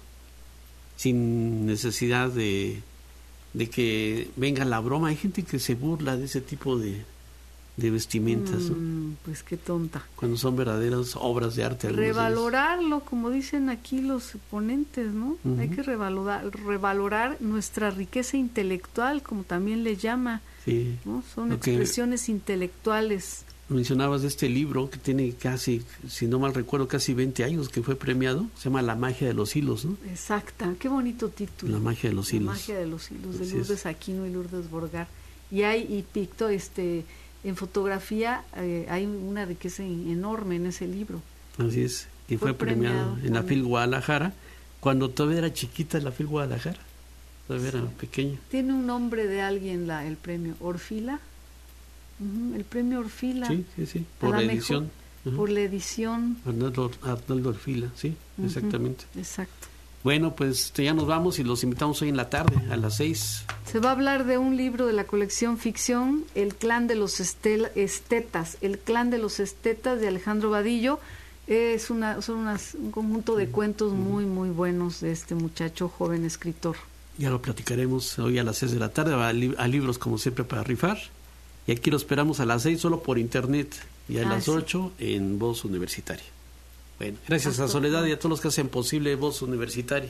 Speaker 3: sin necesidad de, de que venga la broma. Hay gente que se burla de ese tipo de de vestimentas, ¿no?
Speaker 2: Mm, pues qué tonta.
Speaker 3: Cuando son verdaderas obras de arte.
Speaker 2: Revalorarlo, como dicen aquí los ponentes, ¿no? Uh-huh. Hay que revalorar, revalorar nuestra riqueza intelectual, como también le llama,
Speaker 3: sí,
Speaker 2: ¿no? Son
Speaker 3: lo
Speaker 2: expresiones que, intelectuales.
Speaker 3: mencionabas de este libro que tiene casi, si no mal recuerdo, casi veinte años que fue premiado, se llama La magia de los hilos, ¿no?
Speaker 2: Exacta, qué bonito título.
Speaker 3: La magia de los hilos.
Speaker 2: La magia de los hilos, de
Speaker 3: Así
Speaker 2: Lourdes
Speaker 3: es.
Speaker 2: Aquino y Lourdes Borgar. Y hay, y picto, este, en fotografía eh, hay una riqueza enorme en ese libro.
Speaker 3: Así es, y fue,
Speaker 2: Fue
Speaker 3: premiado,
Speaker 2: premiado
Speaker 3: en la
Speaker 2: con-
Speaker 3: FIL Guadalajara, cuando todavía era chiquita la FIL Guadalajara, todavía era pequeña.
Speaker 2: Tiene un nombre de alguien la, el premio, Orfila. Ujú, el premio Orfila.
Speaker 3: Sí, sí, sí,
Speaker 2: A
Speaker 3: por
Speaker 2: la
Speaker 3: la
Speaker 2: mejor-
Speaker 3: edición. Ajá.
Speaker 2: Por la edición.
Speaker 3: Arnaldo, Arnaldo Orfila, sí,
Speaker 2: Ujú,
Speaker 3: exactamente.
Speaker 2: Exacto.
Speaker 3: Bueno, pues este, ya nos vamos y los invitamos hoy en la tarde, a las seis.
Speaker 2: Se va a hablar de un libro de la colección ficción, El clan de los estel- estetas, El clan de los estetas de Alejandro Vadillo. Es una, son unas, un conjunto de cuentos muy, muy buenos de este muchacho joven escritor.
Speaker 3: Ya lo platicaremos hoy a las seis de la tarde, a, li- a libros como siempre para rifar. Y aquí lo esperamos a las seis solo por internet y a
Speaker 2: Ah,
Speaker 3: las
Speaker 2: sí.
Speaker 3: ocho en Voz Universitaria. Bueno, gracias
Speaker 2: Hasta
Speaker 3: a Soledad
Speaker 2: luego.
Speaker 3: y a todos los que hacen posible Voz Universitaria.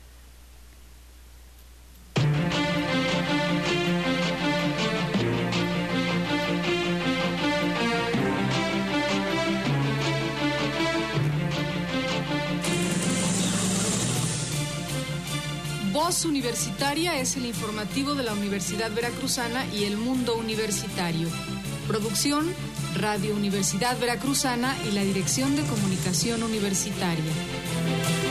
Speaker 1: Voz Universitaria es el informativo de la Universidad Veracruzana y el mundo universitario. Producción, Radio Universidad Veracruzana y la Dirección de Comunicación Universitaria.